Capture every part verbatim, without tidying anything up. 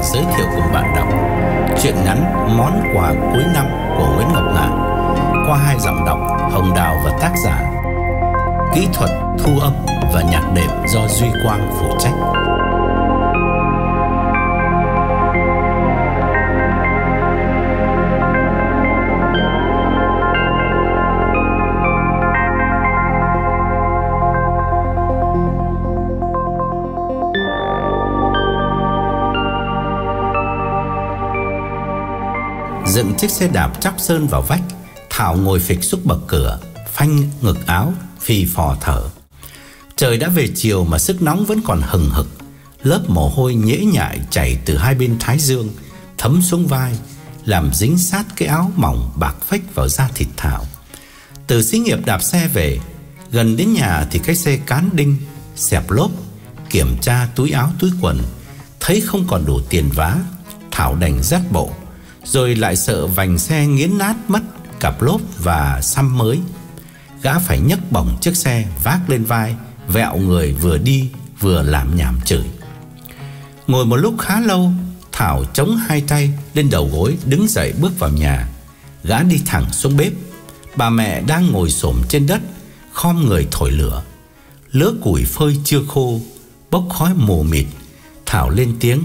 giới thiệu cùng bạn đọc truyện ngắn Món quà cuối năm của Nguyễn Ngọc Ngạn qua hai giọng đọc Hồng Đào và tác giả. Kỹ thuật thu âm và nhạc đệm do Duy Quang phụ trách. Dựng chiếc xe đạp chóc sơn vào vách, Thảo ngồi phịch xuống bậc cửa, phanh ngực áo, phì phò thở. Trời đã về chiều mà sức nóng vẫn còn hừng hực. Lớp mồ hôi nhễ nhại chảy từ hai bên thái dương, thấm xuống vai, làm dính sát cái áo mỏng bạc phách vào da thịt Thảo. Từ xí nghiệp đạp xe về, gần đến nhà thì cái xe cán đinh, xẹp lốp. Kiểm tra túi áo túi quần, thấy không còn đủ tiền vá, Thảo đành dắt bộ. Rồi lại sợ vành xe nghiến nát mất cặp lốp và xăm mới. Gã phải nhấc bổng chiếc xe vác lên vai, vẹo người vừa đi vừa làm nhảm chửi. Ngồi một lúc khá lâu, Thảo chống hai tay lên đầu gối, đứng dậy bước vào nhà. Gã đi thẳng xuống bếp. Bà mẹ đang ngồi xổm trên đất, khom người thổi lửa. Lửa củi phơi chưa khô, bốc khói mù mịt. Thảo lên tiếng: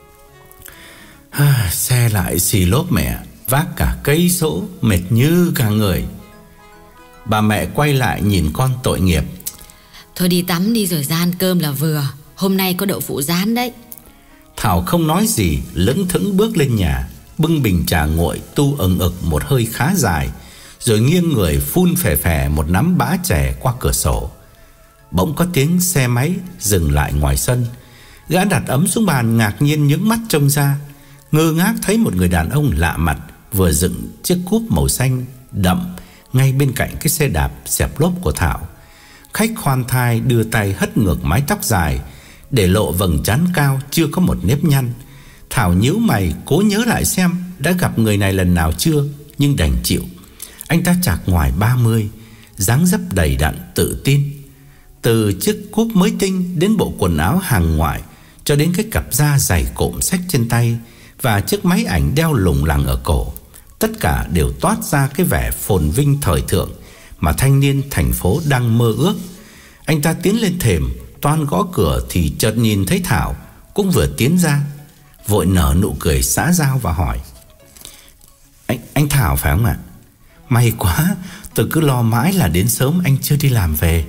à, xe lại xì lốp mẹ, vác cả cây số, mệt như cả người. Bà mẹ quay lại nhìn con tội nghiệp: thôi đi tắm đi rồi ra ăn cơm là vừa, hôm nay có đậu phụ rán đấy. Thảo không nói gì, lững thững bước lên nhà, bưng bình trà nguội tu ừng ực một hơi khá dài, rồi nghiêng người phun phè phè một nắm bã chè qua cửa sổ. Bỗng có tiếng xe máy dừng lại ngoài sân. Gã đặt ấm xuống bàn, ngạc nhiên nhướng mắt trông ra, ngơ ngác thấy một người đàn ông lạ mặt vừa dựng chiếc cúp màu xanh đậm ngay bên cạnh cái xe đạp xẹp lốp của Thảo. Khách khoan thai đưa tay hất ngược mái tóc dài, để lộ vầng trán cao chưa có một nếp nhăn. Thảo nhíu mày cố nhớ lại xem đã gặp người này lần nào chưa, nhưng đành chịu. Anh ta chạc ngoài ba mươi, dáng dấp đầy đặn tự tin. Từ chiếc cúp mới tinh đến bộ quần áo hàng ngoại, cho đến cái cặp da dày cộm xách trên tay và chiếc máy ảnh đeo lủng lẳng ở cổ, tất cả đều toát ra cái vẻ phồn vinh thời thượng mà thanh niên thành phố đang mơ ước. Anh ta tiến lên thềm, toan gõ cửa thì chợt nhìn thấy Thảo cũng vừa tiến ra, vội nở nụ cười xã giao và hỏi: Anh, anh Thảo phải không ạ? May quá, tôi cứ lo mãi là đến sớm anh chưa đi làm về.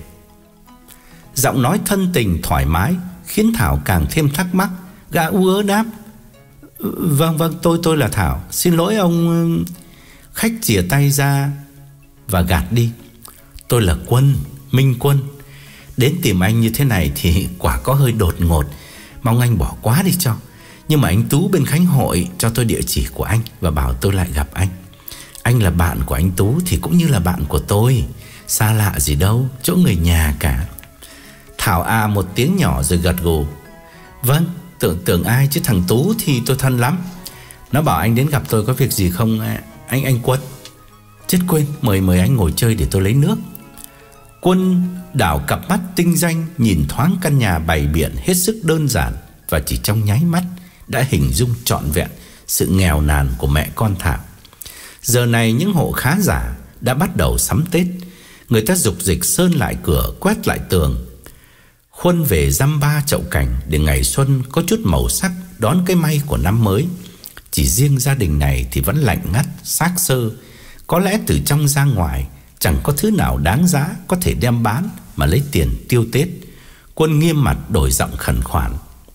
Giọng nói thân tình thoải mái khiến Thảo càng thêm thắc mắc. Gã ú ớ đáp: Vâng vâng, tôi tôi là Thảo, xin lỗi ông. Khách chìa tay ra và gạt đi: Tôi là Quân, Minh Quân. Đến tìm anh như thế này thì quả có hơi đột ngột, mong anh bỏ qua đi cho. Nhưng mà anh Tú bên Khánh Hội cho tôi địa chỉ của anh và bảo tôi lại gặp anh. Anh là bạn của anh Tú thì cũng như là bạn của tôi, xa lạ gì đâu, chỗ người nhà cả. Thảo à một tiếng nhỏ rồi gật gù: Vâng, tưởng tưởng ai chứ thằng Tú thì tôi thân lắm. Nó bảo anh đến gặp tôi có việc gì không anh anh Quân? Chết quên, mời mời anh ngồi chơi để tôi lấy nước. Quân đảo cặp mắt tinh danh nhìn thoáng căn nhà bày biện hết sức đơn giản, và chỉ trong nháy mắt đã hình dung trọn vẹn sự nghèo nàn của mẹ con Thảo. Giờ này những hộ khá giả đã bắt đầu sắm Tết. Người ta dục dịch sơn lại cửa, quét lại tường, khuân về dăm ba chậu cảnh để ngày xuân có chút màu sắc đón cái may của năm mới. Chỉ riêng gia đình này thì vẫn lạnh ngắt, xác xơ. Có lẽ từ trong ra ngoài chẳng có thứ nào đáng giá có thể đem bán mà lấy tiền tiêu Tết. Quân nghiêm mặt đổi giọng khẩn khoản: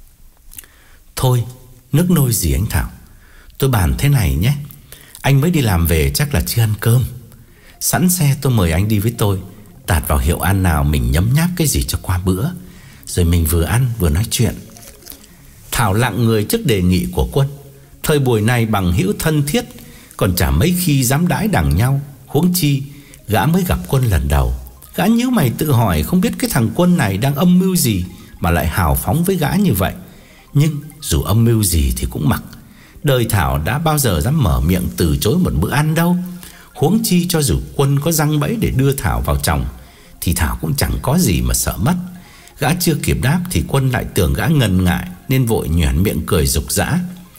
Thôi, nước nôi gì anh Thảo, tôi bàn thế này nhé. Anh mới đi làm về chắc là chưa ăn cơm. Sẵn xe tôi mời anh đi với tôi, tạt vào hiệu ăn nào mình nhấm nháp cái gì cho qua bữa, rồi mình vừa ăn vừa nói chuyện. Thảo lặng người trước đề nghị của Quân. Thời buổi này bằng hữu thân thiết còn chả mấy khi dám đãi đằng nhau, huống chi gã mới gặp Quân lần đầu. Gã nhíu mày tự hỏi không biết cái thằng Quân này đang âm mưu gì mà lại hào phóng với gã như vậy. Nhưng dù âm mưu gì thì cũng mặc. Đời Thảo đã bao giờ dám mở miệng từ chối một bữa ăn đâu. Huống chi cho dù Quân có răng bẫy để đưa Thảo vào chồng thì Thảo cũng chẳng có gì mà sợ mất. Gã chưa kịp đáp thì Quân lại tưởng gã ngần ngại nên vội nhoẻn miệng cười rục rã: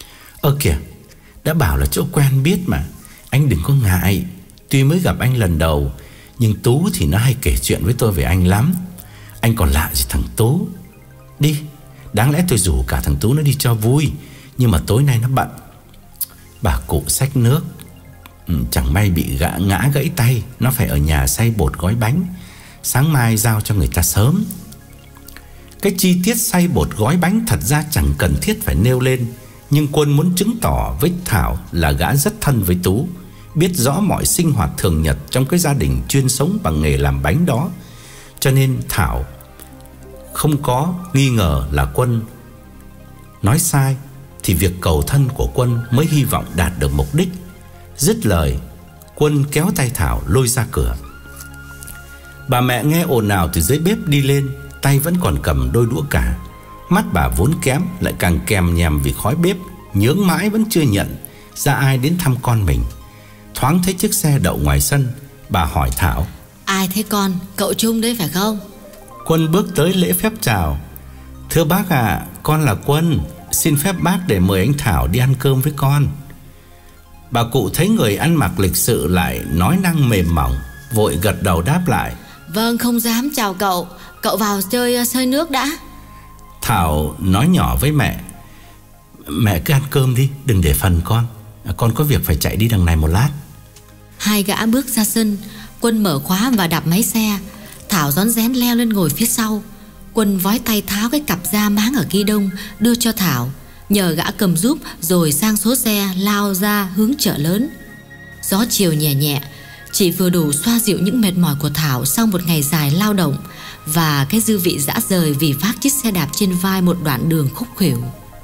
Ơ kìa, đã bảo là chỗ quen biết mà. Anh đừng có ngại. Tuy mới gặp anh lần đầu, nhưng Tú thì nó hay kể chuyện với tôi về anh lắm. Anh còn lạ gì thằng Tú. Đi, đáng lẽ tôi rủ cả thằng Tú nó đi cho vui, nhưng mà tối nay nó bận. Bà cụ xách nước. ừ, Chẳng may bị gã ngã gãy tay, nó phải ở nhà xay bột gói bánh, sáng mai giao cho người ta sớm. Cái chi tiết xay bột gói bánh thật ra chẳng cần thiết phải nêu lên, nhưng Quân muốn chứng tỏ với Thảo là gã rất thân với Tú, biết rõ mọi sinh hoạt thường nhật trong cái gia đình chuyên sống bằng nghề làm bánh đó. Cho nên Thảo không có nghi ngờ là Quân nói sai, thì việc cầu thân của Quân mới hy vọng đạt được mục đích. Dứt lời, Quân kéo tay Thảo lôi ra cửa. Bà mẹ nghe ồn ào từ dưới bếp đi lên, tay vẫn còn cầm đôi đũa cả. Mắt bà vốn kém lại càng kèm nhèm vì khói bếp, nhướng mãi vẫn chưa nhận ra ai đến thăm con mình. Thoáng thấy chiếc xe đậu ngoài sân, bà hỏi Thảo: Ai thế con? Cậu Trung đấy phải không? Quân bước tới lễ phép chào: Thưa bác ạ, à, con là Quân, xin phép bác để mời anh Thảo đi ăn cơm với con. Bà cụ thấy người ăn mặc lịch sự lại nói năng mềm mỏng, vội gật đầu đáp lại: Vâng, không dám chào cậu. Cậu vào chơi sơi nước đã. Thảo nói nhỏ với mẹ: Mẹ cứ ăn cơm đi, đừng để phần con. Con có việc phải chạy đi đằng này một lát. Hai gã bước ra sân. Quân mở khóa và đạp máy xe. Thảo rón rén leo lên ngồi phía sau. Quân vói tay tháo cái cặp da máng ở ghi đông đưa cho Thảo, nhờ gã cầm giúp, rồi sang số xe lao ra hướng chợ lớn. Gió chiều nhẹ nhẹ, chỉ vừa đủ xoa dịu những mệt mỏi của Thảo sau một ngày dài lao động, và cái dư vị dã rời vì vác chiếc xe đạp trên vai một đoạn đường khúc khuỷu.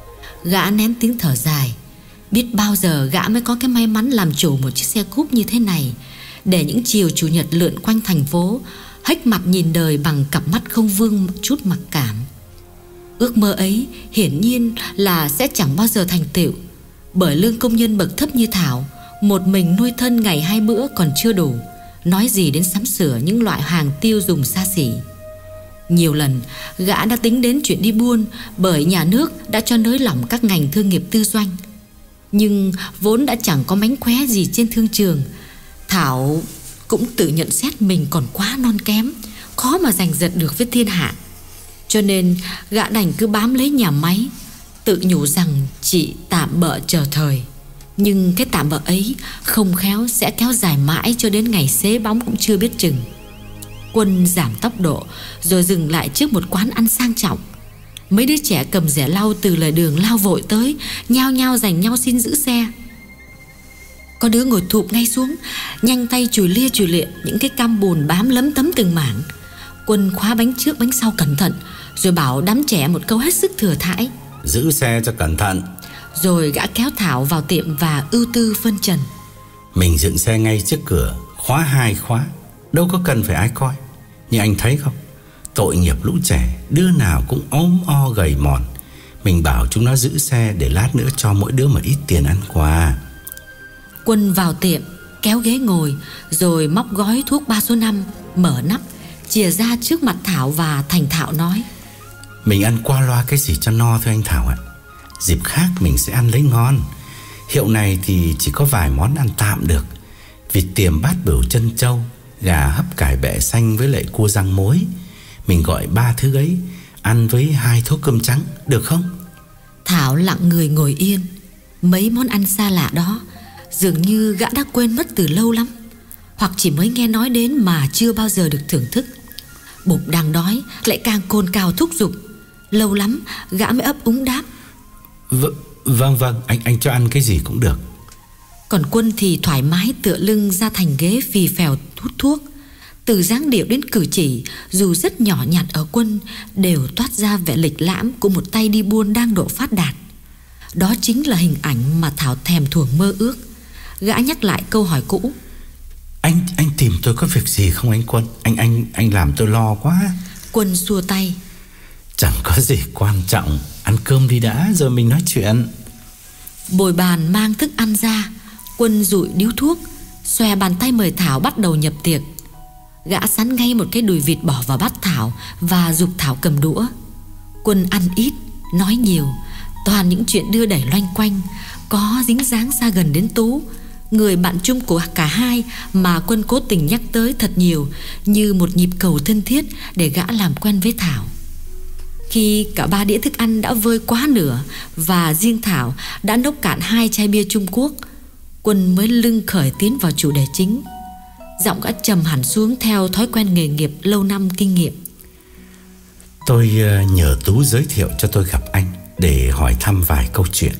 Gã nén tiếng thở dài. Biết bao giờ gã mới có cái may mắn làm chủ một chiếc xe cúp như thế này, để những chiều chủ nhật lượn quanh thành phố, hếch mặt nhìn đời bằng cặp mắt không vương một chút mặc cảm. Ước mơ ấy hiển nhiên là sẽ chẳng bao giờ thành tựu, bởi lương công nhân bậc thấp như Thảo, một mình nuôi thân ngày hai bữa còn chưa đủ, nói gì đến sắm sửa những loại hàng tiêu dùng xa xỉ. Nhiều lần gã đã tính đến chuyện đi buôn, bởi nhà nước đã cho nới lỏng các ngành thương nghiệp tư doanh. Nhưng vốn đã chẳng có mánh khóe gì trên thương trường, Thảo cũng tự nhận xét mình còn quá non kém, khó mà giành giật được với thiên hạ. Cho nên gã đành cứ bám lấy nhà máy, tự nhủ rằng chỉ tạm bợ chờ thời. Nhưng cái tạm bợ ấy không khéo sẽ kéo dài mãi cho đến ngày xế bóng cũng chưa biết chừng. Quân giảm tốc độ rồi dừng lại trước một quán ăn sang trọng. Mấy đứa trẻ cầm rẻ lau từ lề đường lao vội tới, nhao nhao giành nhau xin giữ xe. Có đứa ngồi thụp ngay xuống, nhanh tay chùi lia chùi lịa những cái cam bùn bám lấm tấm từng mảng. Quân khóa bánh trước bánh sau cẩn thận, rồi bảo đám trẻ một câu hết sức thừa thãi: Giữ xe cho cẩn thận. Rồi gã kéo Thảo vào tiệm và ưu tư phân trần: Mình dựng xe ngay trước cửa, khóa hai khóa, đâu có cần phải ai coi. Nhưng anh thấy không, tội nghiệp lũ trẻ, đứa nào cũng ốm o gầy mòn. Mình bảo chúng nó giữ xe để lát nữa cho mỗi đứa một ít tiền ăn quà. Quân vào tiệm, kéo ghế ngồi, rồi móc gói thuốc ba số năm, mở nắp, chìa ra trước mặt Thảo và thành thạo nói: Mình ăn qua loa cái gì cho no thôi anh Thảo ạ. Dịp khác mình sẽ ăn lấy ngon. Hiệu này thì chỉ có vài món ăn tạm được: vịt tiềm bát bửu chân trâu, gà hấp cải bẹ xanh với lại cua rang muối. Mình gọi ba thứ ấy, ăn với hai thố cơm trắng, được không? Thảo lặng người ngồi yên. Mấy món ăn xa lạ đó dường như gã đã quên mất từ lâu lắm, hoặc chỉ mới nghe nói đến mà chưa bao giờ được thưởng thức. Bụng đang đói lại càng cồn cào thúc giục. Lâu lắm gã mới ấp úng đáp: v- Vâng vâng, anh anh cho ăn cái gì cũng được. Còn Quân thì thoải mái tựa lưng ra thành ghế phì phèo hút thuốc. Từ dáng điệu đến cử chỉ, dù rất nhỏ nhặt ở Quân, đều toát ra vẻ lịch lãm của một tay đi buôn đang độ phát đạt. Đó chính là hình ảnh mà Thảo thèm thuồng mơ ước. Gã nhắc lại câu hỏi cũ: Anh anh tìm tôi có việc gì không anh Quân? Anh anh anh làm tôi lo quá. Quân xua tay: Chẳng có gì quan trọng, ăn cơm đi đã rồi mình nói chuyện. Bồi bàn mang thức ăn ra, Quân dụi điếu thuốc, xòe bàn tay mời Thảo bắt đầu nhập tiệc. Gã sắn ngay một cái đùi vịt bỏ vào bát Thảo và giục Thảo cầm đũa. Quân ăn ít, nói nhiều, toàn những chuyện đưa đẩy loanh quanh, có dính dáng xa gần đến Tú, người bạn chung của cả hai mà Quân cố tình nhắc tới thật nhiều, như một nhịp cầu thân thiết để gã làm quen với Thảo. Khi cả ba đĩa thức ăn đã vơi quá nửa và riêng Thảo đã nốc cạn hai chai bia Trung Quốc, Quân mới lưng khởi tiến vào chủ đề chính. Giọng gã trầm hẳn xuống theo thói quen nghề nghiệp lâu năm kinh nghiệm. Tôi nhờ Tú giới thiệu cho tôi gặp anh để hỏi thăm vài câu chuyện.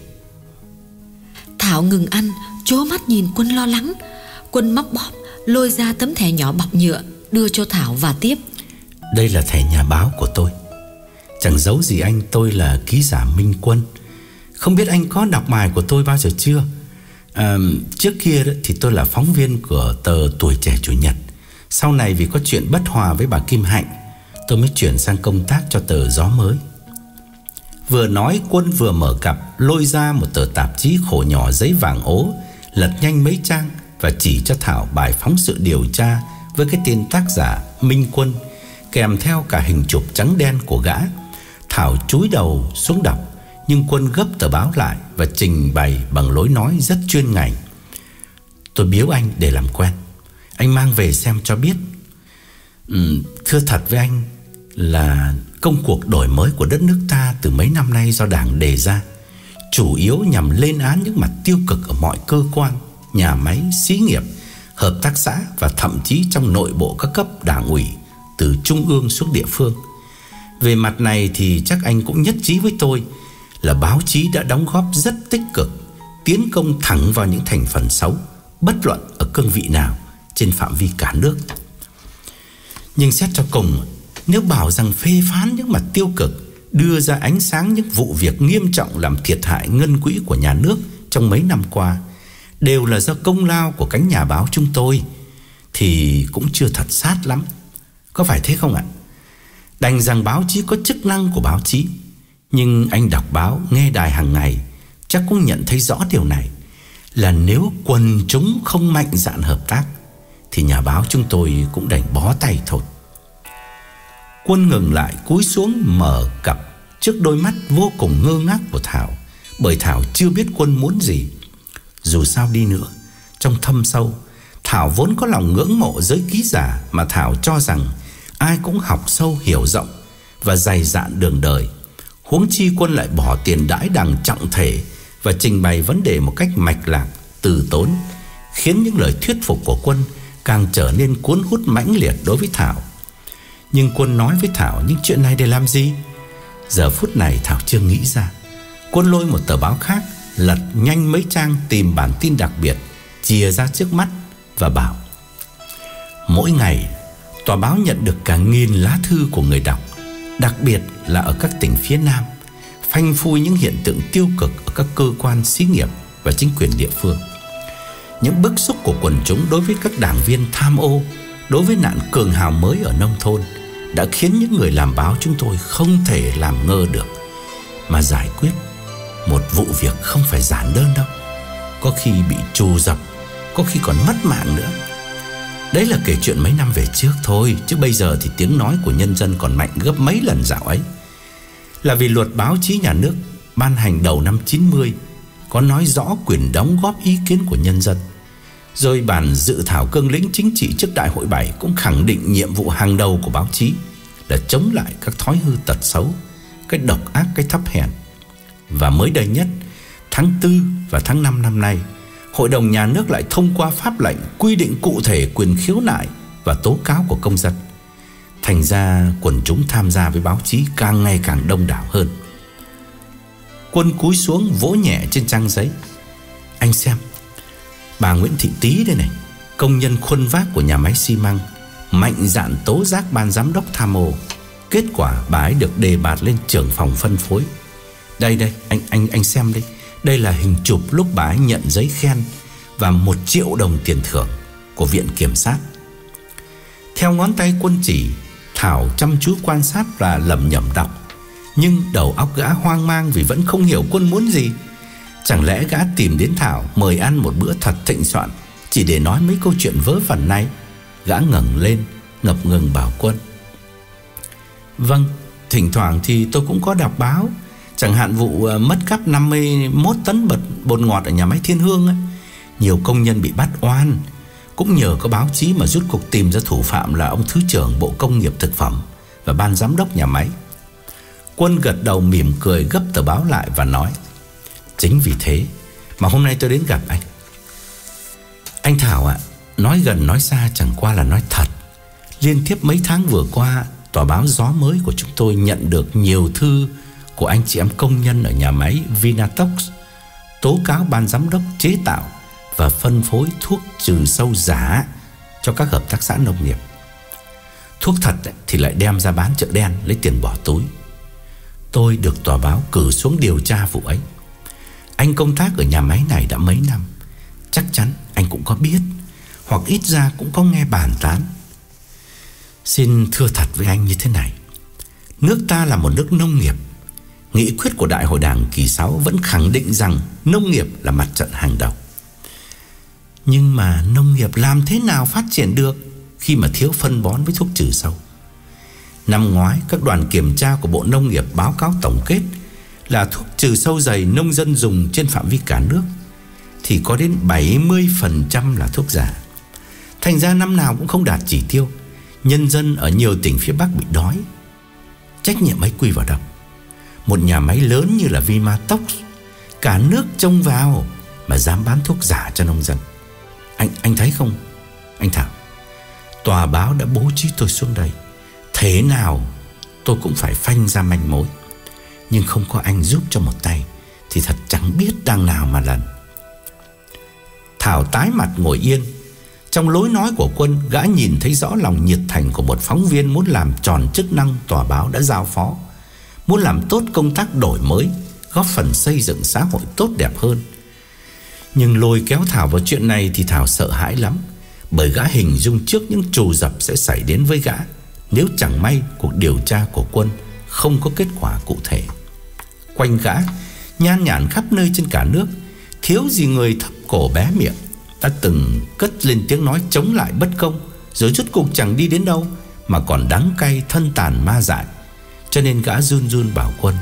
Thảo ngừng ăn, trố mắt nhìn Quân lo lắng. Quân móc bóp lôi ra tấm thẻ nhỏ bọc nhựa đưa cho Thảo và tiếp. Đây là thẻ nhà báo của tôi. Chẳng giấu gì anh, tôi là ký giả Minh Quân. Không biết anh có đọc bài của tôi bao giờ chưa? à, Trước kia thì tôi là phóng viên của tờ Tuổi Trẻ Chủ nhật. Sau này vì có chuyện bất hòa với bà Kim Hạnh, tôi mới chuyển sang công tác cho tờ Gió Mới. Vừa nói, Quân vừa mở cặp lôi ra một tờ tạp chí khổ nhỏ giấy vàng ố, lật nhanh mấy trang và chỉ cho Thảo bài phóng sự điều tra với cái tên tác giả Minh Quân, kèm theo cả hình chụp trắng đen của gã. Thảo chúi đầu xuống đọc, nhưng Quân gấp tờ báo lại và trình bày bằng lối nói rất chuyên ngành. Tôi biếu anh để làm quen, anh mang về xem cho biết. ừ, Thưa thật với anh là công cuộc đổi mới của đất nước ta từ mấy năm nay do Đảng đề ra, chủ yếu nhằm lên án những mặt tiêu cực ở mọi cơ quan, nhà máy, xí nghiệp, hợp tác xã và thậm chí trong nội bộ các cấp đảng ủy, từ trung ương xuống địa phương. Về mặt này thì chắc anh cũng nhất trí với tôi là báo chí đã đóng góp rất tích cực, tiến công thẳng vào những thành phần xấu, bất luận ở cương vị nào trên phạm vi cả nước. Nhưng xét cho cùng, nếu bảo rằng phê phán những mặt tiêu cực, đưa ra ánh sáng những vụ việc nghiêm trọng làm thiệt hại ngân quỹ của nhà nước trong mấy năm qua đều là do công lao của cánh nhà báo chúng tôi, thì cũng chưa thật sát lắm. Có phải thế không ạ? Đành rằng báo chí có chức năng của báo chí, nhưng anh đọc báo, nghe đài hàng ngày chắc cũng nhận thấy rõ điều này, là nếu quần chúng không mạnh dạn hợp tác thì nhà báo chúng tôi cũng đành bó tay thôi. Quân ngừng lại, cúi xuống mở cặp trước đôi mắt vô cùng ngơ ngác của Thảo, bởi Thảo chưa biết Quân muốn gì. Dù sao đi nữa, trong thâm sâu, Thảo vốn có lòng ngưỡng mộ giới ký giả mà Thảo cho rằng ai cũng học sâu hiểu rộng và dày dạn đường đời. Huống chi Quân lại bỏ tiền đãi đằng trọng thể và trình bày vấn đề một cách mạch lạc, từ tốn, khiến những lời thuyết phục của Quân càng trở nên cuốn hút mãnh liệt đối với Thảo. Nhưng Quân nói với Thảo những chuyện này để làm gì? Giờ phút này Thảo chưa nghĩ ra. Quân lôi một tờ báo khác, lật nhanh mấy trang tìm bản tin đặc biệt, chìa ra trước mắt và bảo: mỗi ngày tòa báo nhận được cả nghìn lá thư của người đọc, đặc biệt là ở các tỉnh phía Nam, phanh phui những hiện tượng tiêu cực ở các cơ quan xí nghiệp và chính quyền địa phương. Những bức xúc của quần chúng đối với các đảng viên tham ô, đối với nạn cường hào mới ở nông thôn đã khiến những người làm báo chúng tôi không thể làm ngơ được mà giải quyết một vụ việc không phải giản đơn đâu. Có khi bị trù dập, có khi còn mất mạng nữa. Đấy là kể chuyện mấy năm về trước thôi, chứ bây giờ thì tiếng nói của nhân dân còn mạnh gấp mấy lần dạo ấy. Là vì luật báo chí nhà nước ban hành đầu năm chín mươi có nói rõ quyền đóng góp ý kiến của nhân dân. Rồi bản dự thảo cương lĩnh chính trị trước Đại hội bảy cũng khẳng định nhiệm vụ hàng đầu của báo chí là chống lại các thói hư tật xấu, cái độc ác, cái thấp hèn. Và mới đây nhất, tháng tư và tháng năm năm nay, Hội đồng Nhà nước lại thông qua pháp lệnh quy định cụ thể quyền khiếu nại và tố cáo của công dân. Thành ra quần chúng tham gia với báo chí càng ngày càng đông đảo hơn. Quân cúi xuống vỗ nhẹ trên trang giấy: anh xem, bà Nguyễn Thị Tý đây này, công nhân khuân vác của nhà máy xi măng, mạnh dạn tố giác ban giám đốc tham ô. Kết quả bà ấy được đề bạt lên trưởng phòng phân phối. Đây đây, anh anh anh xem đây. Đây là hình chụp lúc bà ấy nhận giấy khen và một triệu đồng tiền thưởng của Viện Kiểm sát. Theo ngón tay Quân chỉ, Thảo chăm chú quan sát và lẩm nhẩm đọc. Nhưng đầu óc gã hoang mang vì vẫn không hiểu Quân muốn gì. Chẳng lẽ gã tìm đến Thảo mời ăn một bữa thật thịnh soạn chỉ để nói mấy câu chuyện vớ vẩn này? Gã ngẩng lên ngập ngừng bảo Quân: vâng, thỉnh thoảng thì tôi cũng có đọc báo. Chẳng hạn vụ mất cắp năm mươi mốt tấn bột bột ngọt ở nhà máy Thiên Hương ấy, nhiều công nhân bị bắt oan. Cũng nhờ có báo chí mà rút cuộc tìm ra thủ phạm là ông Thứ trưởng Bộ Công nghiệp Thực phẩm và ban giám đốc nhà máy. Quân gật đầu mỉm cười, gấp tờ báo lại và nói: chính vì thế mà hôm nay tôi đến gặp anh. Anh Thảo ạ, à, nói gần nói xa chẳng qua là nói thật. Liên tiếp mấy tháng vừa qua, tòa báo Gió Mới của chúng tôi nhận được nhiều thư của anh chị em công nhân ở nhà máy Vinatox tố cáo ban giám đốc chế tạo và phân phối thuốc trừ sâu giả cho các hợp tác xã nông nghiệp. Thuốc thật thì lại đem ra bán chợ đen lấy tiền bỏ túi. Tôi được tòa báo cử xuống điều tra vụ ấy. Anh công tác ở nhà máy này đã mấy năm, chắc chắn anh cũng có biết, hoặc ít ra cũng có nghe bàn tán. Xin thưa thật với anh như thế này: nước ta là một nước nông nghiệp. Nghị quyết của Đại hội Đảng kỳ sáu vẫn khẳng định rằng nông nghiệp là mặt trận hàng đầu. Nhưng mà nông nghiệp làm thế nào phát triển được khi mà thiếu phân bón với thuốc trừ sâu? Năm ngoái, các đoàn kiểm tra của Bộ Nông nghiệp báo cáo tổng kết là thuốc trừ sâu dày nông dân dùng trên phạm vi cả nước thì có đến bảy mươi phần trăm là thuốc giả. Thành ra năm nào cũng không đạt chỉ tiêu. Nhân dân ở nhiều tỉnh phía Bắc bị đói. Trách nhiệm ấy quy vào đâu? Một nhà máy lớn như là Vinatox, cả nước trông vào mà dám bán thuốc giả cho nông dân. Anh anh thấy không, anh Thảo? Tòa báo đã bố trí tôi xuống đây, thế nào tôi cũng phải phanh ra manh mối. Nhưng không có anh giúp cho một tay thì thật chẳng biết đằng nào mà lần. Thảo tái mặt ngồi yên. Trong lối nói của Quân, gã nhìn thấy rõ lòng nhiệt thành của một phóng viên muốn làm tròn chức năng tòa báo đã giao phó, muốn làm tốt công tác đổi mới, góp phần xây dựng xã hội tốt đẹp hơn. Nhưng lôi kéo Thảo vào chuyện này thì Thảo sợ hãi lắm, bởi gã hình dung trước những trù dập sẽ xảy đến với gã nếu chẳng may cuộc điều tra của Quân không có kết quả cụ thể. Quanh gã nhan nhản khắp nơi trên cả nước, thiếu gì người thấp cổ bé miệng đã từng cất lên tiếng nói chống lại bất công, rồi rốt cuộc chẳng đi đến đâu mà còn đắng cay thân tàn ma dại. Cho nên gã run run bảo Quân: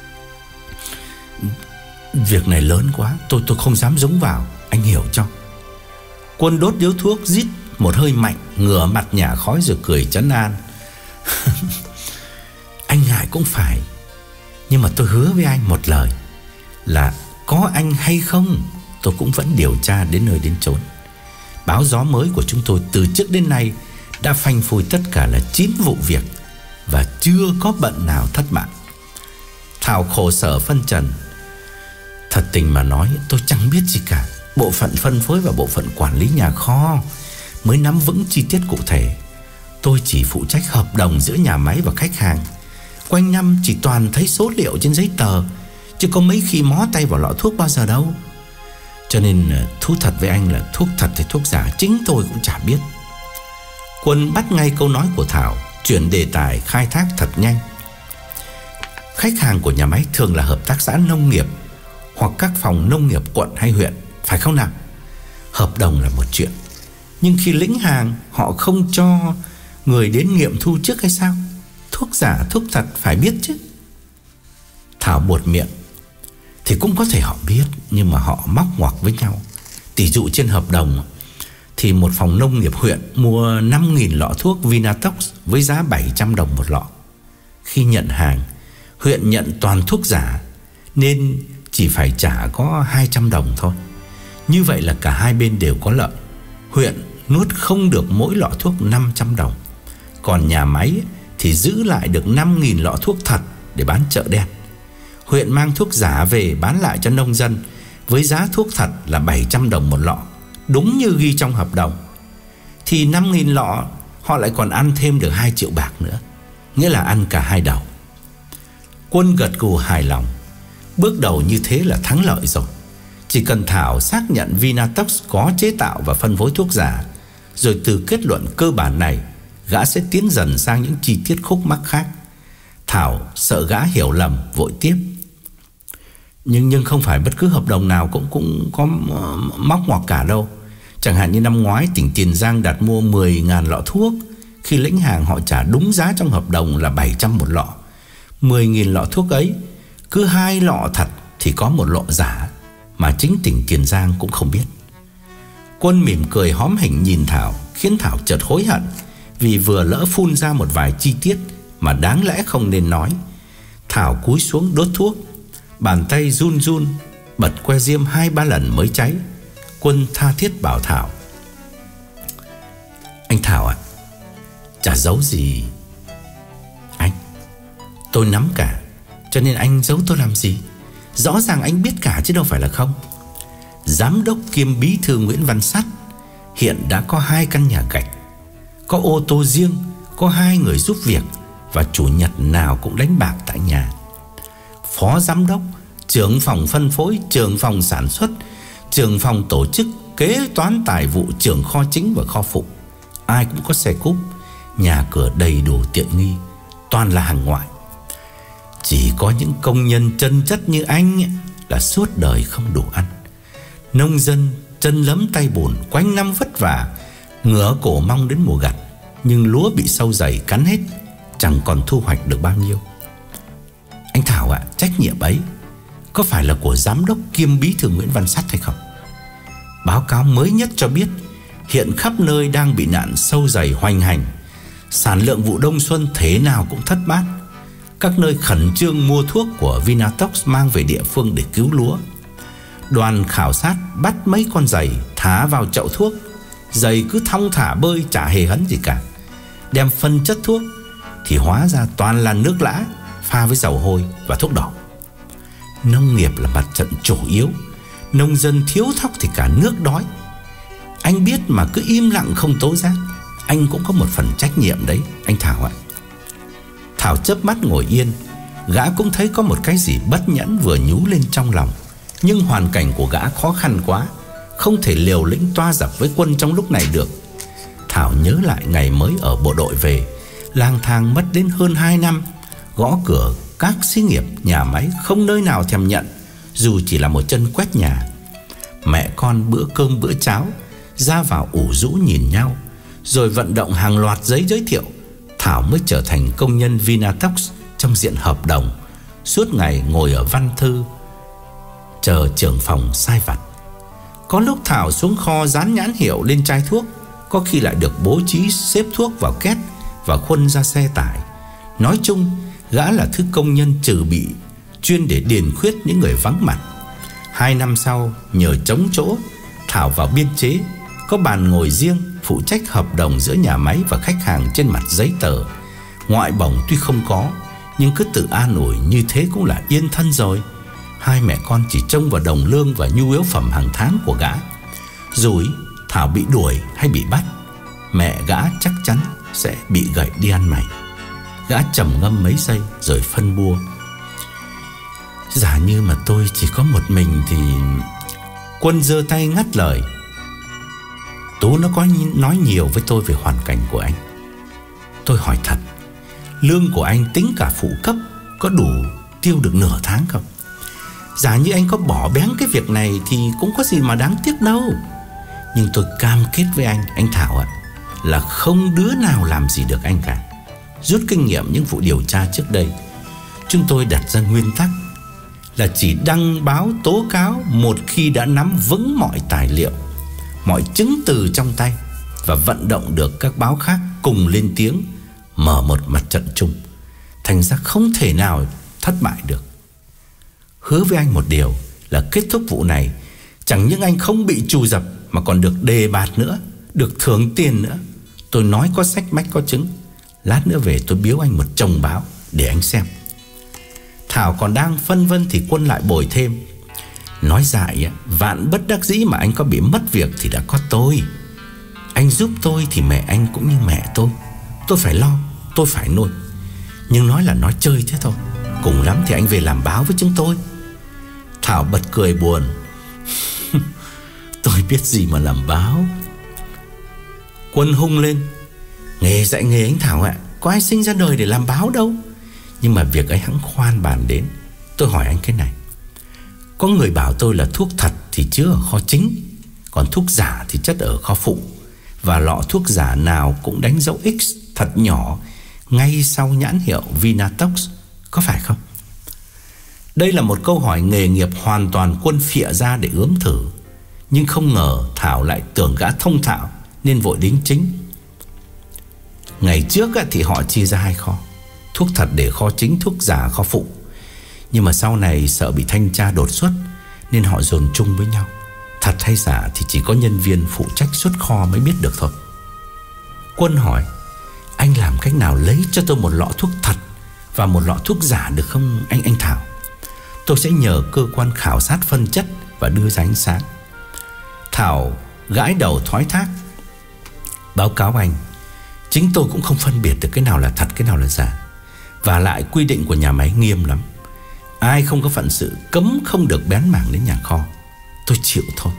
việc này lớn quá, tôi tôi không dám dúng vào, anh hiểu cho. Quân đốt điếu thuốc, rít một hơi mạnh, ngửa mặt nhả khói rồi cười trấn an: anh ngại cũng phải, nhưng mà tôi hứa với anh một lời là có anh hay không tôi cũng vẫn điều tra đến nơi đến chốn. Báo Gió Mới của chúng tôi từ trước đến nay đã phanh phui tất cả là chín vụ việc và chưa có bận nào thất bại. Thảo khổ sở phân trần: thật tình mà nói, tôi chẳng biết gì cả. Bộ phận phân phối và bộ phận quản lý nhà kho mới nắm vững chi tiết cụ thể. Tôi chỉ phụ trách hợp đồng giữa nhà máy và khách hàng. Quanh năm chỉ toàn thấy số liệu trên giấy tờ, chứ có mấy khi mó tay vào lọ thuốc bao giờ đâu. Cho nên thú thật với anh là thuốc thật hay thuốc giả chính tôi cũng chả biết. Quân bắt ngay câu nói của Thảo, chuyển đề tài khai thác thật nhanh. Khách hàng của nhà máy thường là hợp tác xã nông nghiệp hoặc các phòng nông nghiệp quận hay huyện, phải không nào? Hợp đồng là một chuyện, nhưng khi lĩnh hàng họ không cho người đến nghiệm thu trước hay sao? Thuốc giả thuốc thật phải biết chứ. Thảo buột miệng: thì cũng có thể họ biết, nhưng mà họ móc ngoặc với nhau. Tỷ dụ trên hợp đồng thì một phòng nông nghiệp huyện mua năm nghìn lọ thuốc Vinatox với giá bảy trăm đồng một lọ. Khi nhận hàng, huyện nhận toàn thuốc giả nên chỉ phải trả có hai trăm đồng thôi. Như vậy là cả hai bên đều có lợi. Huyện nuốt không được mỗi lọ thuốc năm trăm đồng, còn nhà máy thì giữ lại được năm nghìn lọ thuốc thật để bán chợ đen. Huyện mang thuốc giả về bán lại cho nông dân với giá thuốc thật là bảy trăm đồng một lọ, đúng như ghi trong hợp đồng. Thì năm nghìn lọ họ lại còn ăn thêm được hai triệu bạc nữa, nghĩa là ăn cả hai đầu. Quân gật gù hài lòng. Bước đầu như thế là thắng lợi rồi. Chỉ cần Thảo xác nhận Vinatox có chế tạo và phân phối thuốc giả, rồi từ kết luận cơ bản này, gã sẽ tiến dần sang những chi tiết khúc mắc khác. Thảo sợ gã hiểu lầm, vội tiếp: Nhưng nhưng không phải bất cứ hợp đồng nào cũng cũng có móc ngoặc cả đâu. Chẳng hạn như năm ngoái tỉnh Tiền Giang đặt mua mười nghìn lọ thuốc. Khi lĩnh hàng họ trả đúng giá trong hợp đồng là bảy trăm một lọ. mười nghìn lọ thuốc ấy, cứ hai lọ thật thì có một lọ giả, mà chính tỉnh Tiền Giang cũng không biết. Quân mỉm cười hóm hỉnh nhìn Thảo, khiến Thảo chợt hối hận vì vừa lỡ phun ra một vài chi tiết mà đáng lẽ không nên nói. Thảo cúi xuống đốt thuốc, bàn tay run run, bật que diêm hai ba lần mới cháy. Quân tha thiết bảo Thảo: "Anh Thảo ạ, à, chả giấu gì anh. Tôi nắm cả, cho nên anh giấu tôi làm gì? Rõ ràng anh biết cả chứ đâu phải là không. Giám đốc kiêm bí thư Nguyễn Văn Sắt hiện đã có hai căn nhà gạch, có ô tô riêng, có hai người giúp việc, và chủ nhật nào cũng đánh bạc tại nhà. Phó giám đốc, trưởng phòng phân phối, trưởng phòng sản xuất, trưởng phòng tổ chức, kế toán tài vụ, trưởng kho chính và kho phụ, ai cũng có xe cúp, nhà cửa đầy đủ tiện nghi, toàn là hàng ngoại. Chỉ có những công nhân chân chất như anh ấy là suốt đời không đủ ăn. Nông dân chân lấm tay bùn, quanh năm vất vả, ngửa cổ mong đến mùa gặt, nhưng lúa bị sâu dày cắn hết, chẳng còn thu hoạch được bao nhiêu. Anh Thảo ạ, à, trách nhiệm ấy có phải là của giám đốc kiêm bí thư Nguyễn Văn Sắt hay không? Báo cáo mới nhất cho biết hiện khắp nơi đang bị nạn sâu dày hoành hành, sản lượng vụ đông xuân thế nào cũng thất bát. Các nơi khẩn trương mua thuốc của Vinatox mang về địa phương để cứu lúa. Đoàn khảo sát bắt mấy con giầy thả vào chậu thuốc, giầy cứ thong thả bơi chả hề hấn gì cả. Đem phân chất thuốc thì hóa ra toàn là nước lã pha với dầu hôi và thuốc đỏ. Nông nghiệp là mặt trận chủ yếu, nông dân thiếu thóc thì cả nước đói. Anh biết mà cứ im lặng không tố giác, anh cũng có một phần trách nhiệm đấy, anh Thảo ạ." Thảo chớp mắt ngồi yên. Gã cũng thấy có một cái gì bất nhẫn vừa nhú lên trong lòng. Nhưng hoàn cảnh của gã khó khăn quá, không thể liều lĩnh toa dập với Quân trong lúc này được. Thảo nhớ lại ngày mới ở bộ đội về, lang thang mất đến hơn hai năm, gõ cửa các xí nghiệp, nhà máy không nơi nào thèm nhận, dù chỉ là một chân quét nhà. Mẹ con bữa cơm bữa cháo, ra vào ủ rũ nhìn nhau, rồi vận động hàng loạt giấy giới thiệu. Thảo mới trở thành công nhân Vinatox trong diện hợp đồng, suốt ngày ngồi ở văn thư chờ trưởng phòng sai vặt. Có lúc Thảo xuống kho dán nhãn hiệu lên chai thuốc, có khi lại được bố trí xếp thuốc vào két và khuân ra xe tải. Nói chung, gã là thứ công nhân trừ bị, chuyên để điền khuyết những người vắng mặt. Hai năm sau, nhờ trống chỗ, Thảo vào biên chế, có bàn ngồi riêng phụ trách hợp đồng giữa nhà máy và khách hàng trên mặt giấy tờ. Ngoại bổng tuy không có, nhưng cứ tự an ủi như thế cũng là yên thân rồi. Hai mẹ con chỉ trông vào đồng lương và nhu yếu phẩm hàng tháng của gã. Rồi Thảo bị đuổi hay bị bắt, mẹ gã chắc chắn sẽ bị gậy đi ăn mày. Gã trầm ngâm mấy giây rồi phân bua: "Giả như mà tôi chỉ có một mình thì..." Quân giơ tay ngắt lời: "Tú nó có nói nhiều với tôi về hoàn cảnh của anh. Tôi hỏi thật, lương của anh tính cả phụ cấp có đủ tiêu được nửa tháng không? Giả như anh có bỏ bén cái việc này thì cũng có gì mà đáng tiếc đâu. Nhưng tôi cam kết với anh, anh Thảo ạ, là không đứa nào làm gì được anh cả. Rút kinh nghiệm những vụ điều tra trước đây, chúng tôi đặt ra nguyên tắc là chỉ đăng báo tố cáo một khi đã nắm vững mọi tài liệu, mọi chứng từ trong tay, và vận động được các báo khác cùng lên tiếng, mở một mặt trận chung. Thành ra không thể nào thất bại được. Hứa với anh một điều là kết thúc vụ này, chẳng những anh không bị trù dập mà còn được đề bạt nữa, được thưởng tiền nữa. Tôi nói có sách mách có chứng. Lát nữa về tôi biếu anh một chồng báo để anh xem." Thảo còn đang phân vân thì Quân lại bồi thêm: "Nói dại, vạn bất đắc dĩ mà anh có bị mất việc thì đã có tôi. Anh giúp tôi thì mẹ anh cũng như mẹ tôi. Tôi phải lo, tôi phải nuôi. Nhưng nói là nói chơi thế thôi. Cùng lắm thì anh về làm báo với chúng tôi." Thảo bật cười buồn: "Tôi biết gì mà làm báo." Quân hung lên: "Nghề dạy nghề anh Thảo ạ, có ai sinh ra đời để làm báo đâu. Nhưng mà việc ấy hẵng khoan bàn đến. Tôi hỏi anh cái này, có người bảo tôi là thuốc thật thì chứa ở kho chính, còn thuốc giả thì chất ở kho phụ, và lọ thuốc giả nào cũng đánh dấu X thật nhỏ ngay sau nhãn hiệu Vinatox, có phải không?" Đây là một câu hỏi nghề nghiệp hoàn toàn Quân phịa ra để ướm thử. Nhưng không ngờ Thảo lại tưởng gã thông thạo nên vội đính chính. Ngày trước thì họ chia ra hai kho, thuốc thật để kho chính, thuốc giả kho phụ. Nhưng mà sau này sợ bị thanh tra đột xuất nên họ dồn chung với nhau. Thật hay giả thì chỉ có nhân viên phụ trách xuất kho mới biết được thôi. Quân hỏi: anh làm cách nào lấy cho tôi một lọ thuốc thật và một lọ thuốc giả được không anh anh Thảo? Tôi sẽ nhờ cơ quan khảo sát phân chất và đưa ra ánh sáng. Thảo gãi đầu thoái thác: báo cáo anh, chính tôi cũng không phân biệt được cái nào là thật cái nào là giả. Và lại quy định của nhà máy nghiêm lắm, ai không có phận sự cấm không được bén mảng đến nhà kho. Tôi chịu thôi.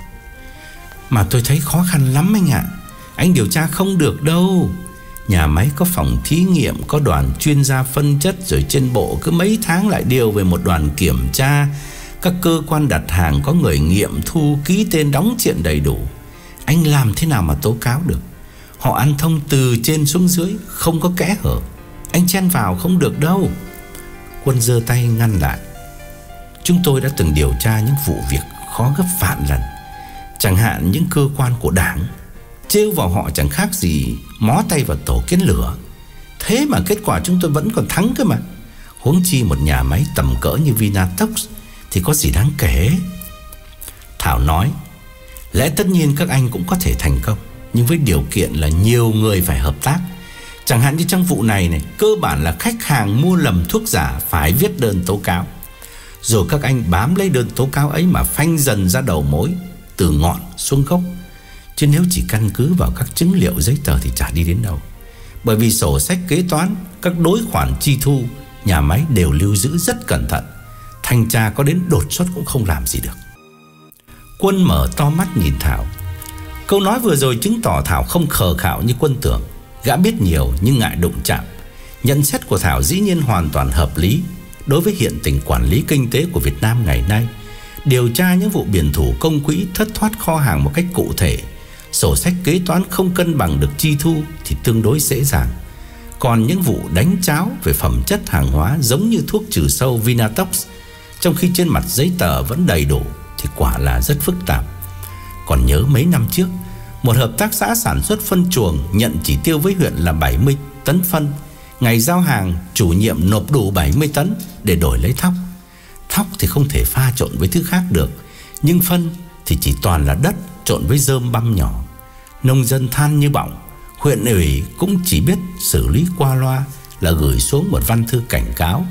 Mà tôi thấy khó khăn lắm anh ạ. Anh điều tra không được đâu. Nhà máy có phòng thí nghiệm, có đoàn chuyên gia phân chất, rồi trên bộ cứ mấy tháng lại điều về một đoàn kiểm tra. Các cơ quan đặt hàng có người nghiệm thu, ký tên đóng chuyện đầy đủ. Anh làm thế nào mà tố cáo được? Họ ăn thông từ trên xuống dưới, không có kẽ hở. Anh chen vào không được đâu. Quân giơ tay ngăn lại: chúng tôi đã từng điều tra những vụ việc khó gấp vạn lần. Chẳng hạn những cơ quan của đảng, trêu vào họ chẳng khác gì mó tay vào tổ kiến lửa. Thế mà kết quả chúng tôi vẫn còn thắng cơ mà. Huống chi một nhà máy tầm cỡ như Vinatox thì có gì đáng kể. Thảo nói: lẽ tất nhiên các anh cũng có thể thành công, nhưng với điều kiện là nhiều người phải hợp tác. Chẳng hạn như trong vụ này này, cơ bản là khách hàng mua lầm thuốc giả phải viết đơn tố cáo. Rồi các anh bám lấy đơn tố cáo ấy mà phanh dần ra đầu mối, từ ngọn xuống gốc. Chứ nếu chỉ căn cứ vào các chứng liệu giấy tờ thì chả đi đến đâu. Bởi vì sổ sách kế toán, các đối khoản chi thu, nhà máy đều lưu giữ rất cẩn thận. Thanh tra có đến đột xuất cũng không làm gì được. Quân mở to mắt nhìn Thảo. Câu nói vừa rồi chứng tỏ Thảo không khờ khạo như Quân tưởng. Gã biết nhiều nhưng ngại đụng chạm. Nhận xét của Thảo dĩ nhiên hoàn toàn hợp lý đối với hiện tình quản lý kinh tế của Việt Nam ngày nay. Điều tra những vụ biển thủ công quỹ, thất thoát kho hàng một cách cụ thể, sổ sách kế toán không cân bằng được chi thu thì tương đối dễ dàng. Còn những vụ đánh cháo về phẩm chất hàng hóa giống như thuốc trừ sâu Vinatox, trong khi trên mặt giấy tờ vẫn đầy đủ, thì quả là rất phức tạp. Còn nhớ mấy năm trước, một hợp tác xã sản xuất phân chuồng nhận chỉ tiêu với huyện là bảy mươi tấn phân. Ngày giao hàng, chủ nhiệm nộp đủ bảy mươi tấn để đổi lấy thóc. Thóc thì không thể pha trộn với thứ khác được, nhưng phân thì chỉ toàn là đất trộn với rơm băm nhỏ. Nông dân than như bỏng. Huyện ủy cũng chỉ biết xử lý qua loa là gửi xuống một văn thư cảnh cáo.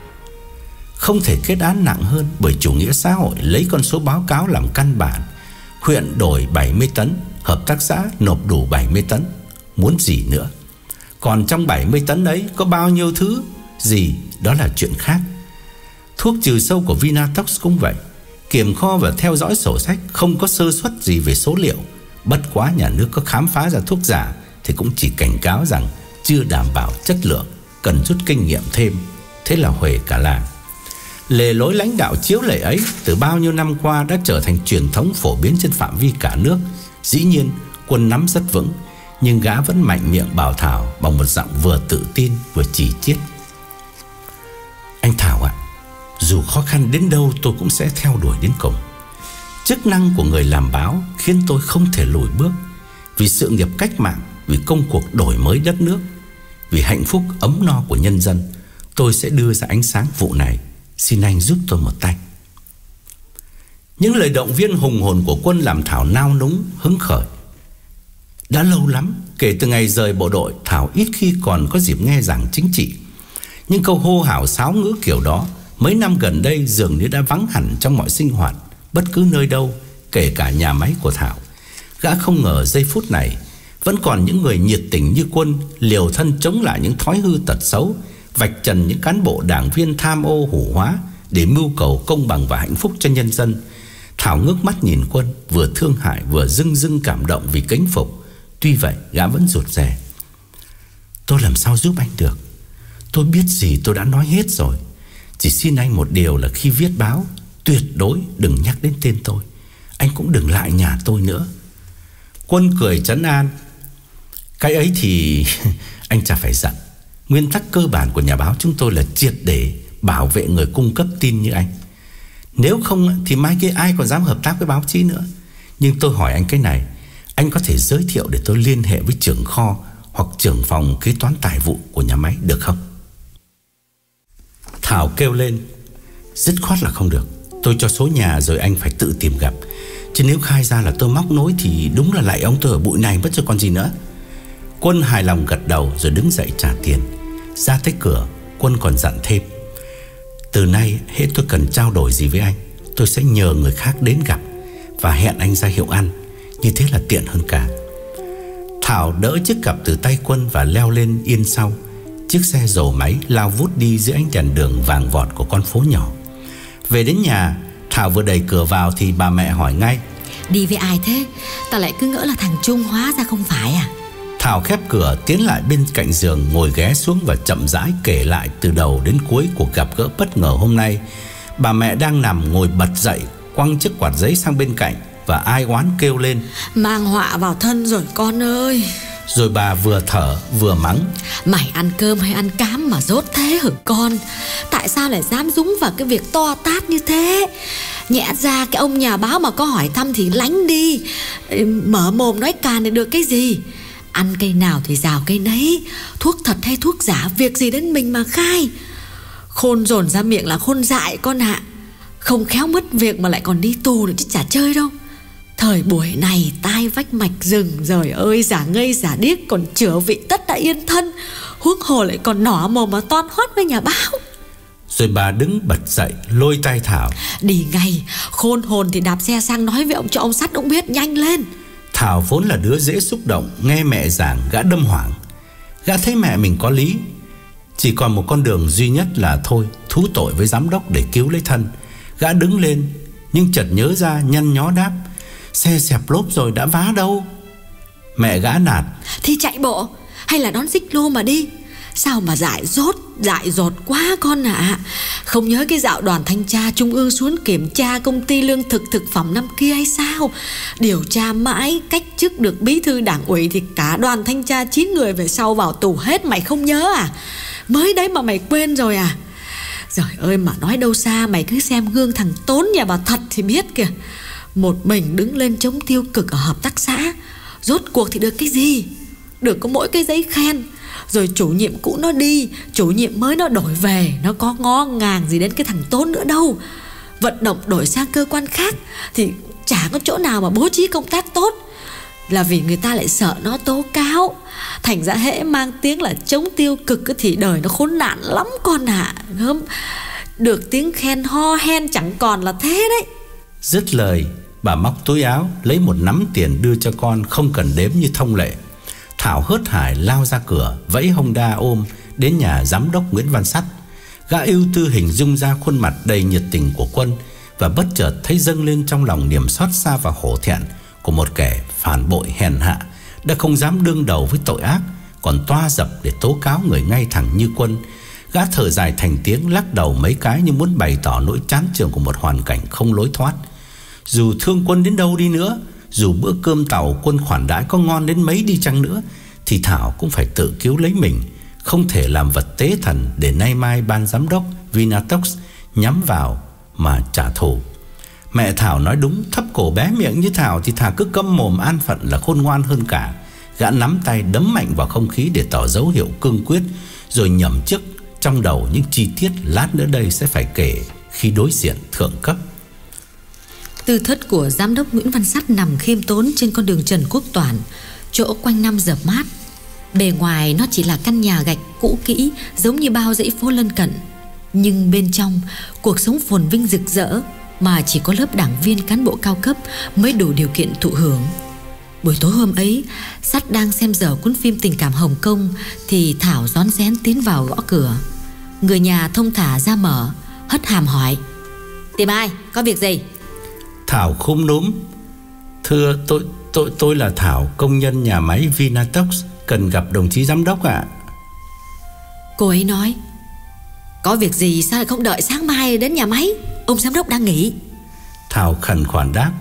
Không thể kết án nặng hơn, bởi chủ nghĩa xã hội lấy con số báo cáo làm căn bản. Huyện đổi bảy mươi tấn, hợp tác xã nộp đủ bảy mươi tấn. Muốn gì nữa? Còn trong bảy mươi tấn ấy có bao nhiêu thứ gì, đó là chuyện khác. Thuốc trừ sâu của Vinatox cũng vậy. Kiểm kho và theo dõi sổ sách, không có sơ suất gì về số liệu. Bất quá nhà nước có khám phá ra thuốc giả thì cũng chỉ cảnh cáo rằng chưa đảm bảo chất lượng, cần rút kinh nghiệm thêm. Thế là huề cả làng. Lề lối lãnh đạo chiếu lệ ấy từ bao nhiêu năm qua đã trở thành truyền thống phổ biến trên phạm vi cả nước. Dĩ nhiên Quân nắm rất vững, nhưng gã vẫn mạnh miệng bảo Thảo bằng một giọng vừa tự tin vừa chỉ chiết: anh Thảo ạ, dù khó khăn đến đâu tôi cũng sẽ theo đuổi đến cùng. Chức năng của người làm báo khiến tôi không thể lùi bước. Vì sự nghiệp cách mạng, vì công cuộc đổi mới đất nước, vì hạnh phúc ấm no của nhân dân, tôi sẽ đưa ra ánh sáng vụ này. Xin anh giúp tôi một tay. Những lời động viên hùng hồn của Quân làm Thảo nao núng, hứng khởi. Đã lâu lắm, kể từ ngày rời bộ đội, Thảo ít khi còn có dịp nghe giảng chính trị. Nhưng câu hô hào sáo ngữ kiểu đó mấy năm gần đây dường như đã vắng hẳn trong mọi sinh hoạt, bất cứ nơi đâu, kể cả nhà máy của Thảo. Gã không ngờ giây phút này vẫn còn những người nhiệt tình như Quân liều thân chống lại những thói hư tật xấu, vạch trần những cán bộ đảng viên tham ô hủ hóa để mưu cầu công bằng và hạnh phúc cho nhân dân. Thảo ngước mắt nhìn Quân, vừa thương hại vừa dưng dưng cảm động vì kính phục. Tuy vậy gã vẫn rụt rè: tôi làm sao giúp anh được? Tôi biết gì tôi đã nói hết rồi. Chỉ xin anh một điều là khi viết báo, tuyệt đối đừng nhắc đến tên tôi. Anh cũng đừng lại nhà tôi nữa. Quân cười trấn an: cái ấy thì anh chả phải giận. Nguyên tắc cơ bản của nhà báo chúng tôi là triệt để bảo vệ người cung cấp tin như anh. Nếu không thì mai kia ai còn dám hợp tác với báo chí nữa. Nhưng tôi hỏi anh cái này, anh có thể giới thiệu để tôi liên hệ với trưởng kho hoặc trưởng phòng kế toán tài vụ của nhà máy được không? Thảo kêu lên: Dứt khoát là không được. Tôi cho số nhà rồi anh phải tự tìm gặp. Chứ nếu khai ra là tôi móc nối thì đúng là lại ông tôi ở bụi này mất rồi còn gì nữa. Quân hài lòng gật đầu rồi đứng dậy trả tiền. Ra tới cửa, Quân còn dặn thêm: Từ nay hễ tôi cần trao đổi gì với anh, tôi sẽ nhờ người khác đến gặp và hẹn anh ra hiệu ăn. Như thế là tiện hơn cả. Thảo đỡ chiếc cặp từ tay Quân và leo lên yên sau. Chiếc xe rồ máy lao vút đi giữa ánh đèn đường vàng vọt của con phố nhỏ. Về đến nhà, Thảo vừa đẩy cửa vào thì bà mẹ hỏi ngay: Đi với ai thế? Ta lại cứ ngỡ là thằng Trung, hóa ra không phải à? Thảo khép cửa tiến lại bên cạnh giường, ngồi ghé xuống và chậm rãi kể lại từ đầu đến cuối cuộc gặp gỡ bất ngờ hôm nay. Bà mẹ đang nằm ngồi bật dậy, quăng chiếc quạt giấy sang bên cạnh và ai oán kêu lên: Mang họa vào thân rồi con ơi. Rồi bà vừa thở vừa mắng: Mày ăn cơm hay ăn cám mà dốt thế hử con? Tại sao lại dám dúng vào cái việc to tát như thế? Nhẽ ra cái ông nhà báo mà có hỏi thăm thì lánh đi, mở mồm nói càn để được cái gì? Ăn cây nào thì rào cây nấy. Thuốc thật hay thuốc giả, việc gì đến mình mà khai? Khôn dồn ra miệng là khôn dại con ạ. Không khéo mất việc mà lại còn đi tù nữa chứ chả chơi đâu. Thời buổi này tai vách mạch rừng, rồi ơi giả ngây giả điếc còn chữa vị tất đã yên thân, huống hồ lại còn nỏ mồm mà toan hót với nhà báo. Rồi bà đứng bật dậy lôi tay Thảo: Đi ngay, khôn hồn thì đạp xe sang nói với ông cho ông Sắt ông biết, nhanh lên. Thảo vốn là đứa dễ xúc động, nghe mẹ giảng gã đâm hoảng. Gã thấy mẹ mình có lý, chỉ còn một con đường duy nhất là thôi thú tội với giám đốc để cứu lấy thân. Gã đứng lên nhưng chợt nhớ ra, nhăn nhó đáp: Xe xẹp lốp rồi, đã vá đâu. Mẹ gã nạt: Thì chạy bộ hay là đón xích lô mà đi. Sao mà dại dốt, dại dột quá con ạ. à. Không nhớ cái dạo đoàn thanh tra trung ương xuống kiểm tra công ty lương thực thực phẩm năm kia hay sao? Điều tra mãi cách chức được bí thư đảng ủy thì cả đoàn thanh tra chín người về sau vào tù hết, mày không nhớ à? Mới đấy mà mày quên rồi à? Trời ơi, mà nói đâu xa, mày cứ xem gương thằng Tốn nhà bà Thật thì biết kìa. Một mình đứng lên chống tiêu cực ở hợp tác xã, rốt cuộc thì được cái gì? Được có mỗi cái giấy khen. Rồi chủ nhiệm cũ nó đi, chủ nhiệm mới nó đổi về, nó có ngó ngàng gì đến cái thằng Tốn nữa đâu. Vận động đổi sang cơ quan khác thì chả có chỗ nào mà bố trí công tác tốt. Là vì người ta lại sợ nó tố cáo. Thành ra hễ mang tiếng là chống tiêu cực thì đời nó khốn nạn lắm con ạ. à. Được tiếng khen ho hen chẳng còn là thế đấy. Dứt lời, bà móc túi áo lấy một nắm tiền đưa cho con, không cần đếm như thông lệ. Thảo hớt hải lao ra cửa, vẫy Honda ôm đến nhà giám đốc Nguyễn Văn Sắt. Gã ưu tư hình dung ra khuôn mặt đầy nhiệt tình của Quân, và bất chợt thấy dâng lên trong lòng niềm xót xa và hổ thẹn của một kẻ phản bội hèn hạ, đã không dám đương đầu với tội ác, còn toa dập để tố cáo người ngay thẳng như Quân. Gã thở dài thành tiếng, lắc đầu mấy cái như muốn bày tỏ nỗi chán chường của một hoàn cảnh không lối thoát. Dù thương Quân đến đâu đi nữa, dù bữa cơm tàu Quân khoản đãi có ngon đến mấy đi chăng nữa, thì Thảo cũng phải tự cứu lấy mình, không thể làm vật tế thần để nay mai ban giám đốc Vinatox nhắm vào mà trả thù. Mẹ Thảo nói đúng, thấp cổ bé miệng như Thảo thì thà cứ câm mồm an phận là khôn ngoan hơn cả. Gã nắm tay đấm mạnh vào không khí để tỏ dấu hiệu cương quyết, rồi nhẩm chức trong đầu những chi tiết lát nữa đây sẽ phải kể khi đối diện thượng cấp. Tư thất của giám đốc Nguyễn Văn Sắt nằm khiêm tốn trên con đường Trần Quốc Toản, chỗ quanh năm dợp mát. Bề ngoài nó chỉ là căn nhà gạch cũ kỹ giống như bao dãy phố lân cận, nhưng bên trong cuộc sống phồn vinh rực rỡ mà chỉ có lớp đảng viên cán bộ cao cấp mới đủ điều kiện thụ hưởng. Buổi tối hôm ấy, Sắt đang xem dở cuốn phim tình cảm Hồng Kông thì Thảo rón rén tiến vào gõ cửa. Người nhà thông thả ra mở, hất hàm hỏi: Tìm ai? Có việc gì? Thảo khúm núm: Thưa, tôi tôi tôi là Thảo, công nhân nhà máy Vinatox, cần gặp đồng chí giám đốc ạ. Cô ấy nói: Có việc gì sao lại không đợi sáng mai đến nhà máy? Ông giám đốc đang nghỉ. Thảo khẩn khoản đáp: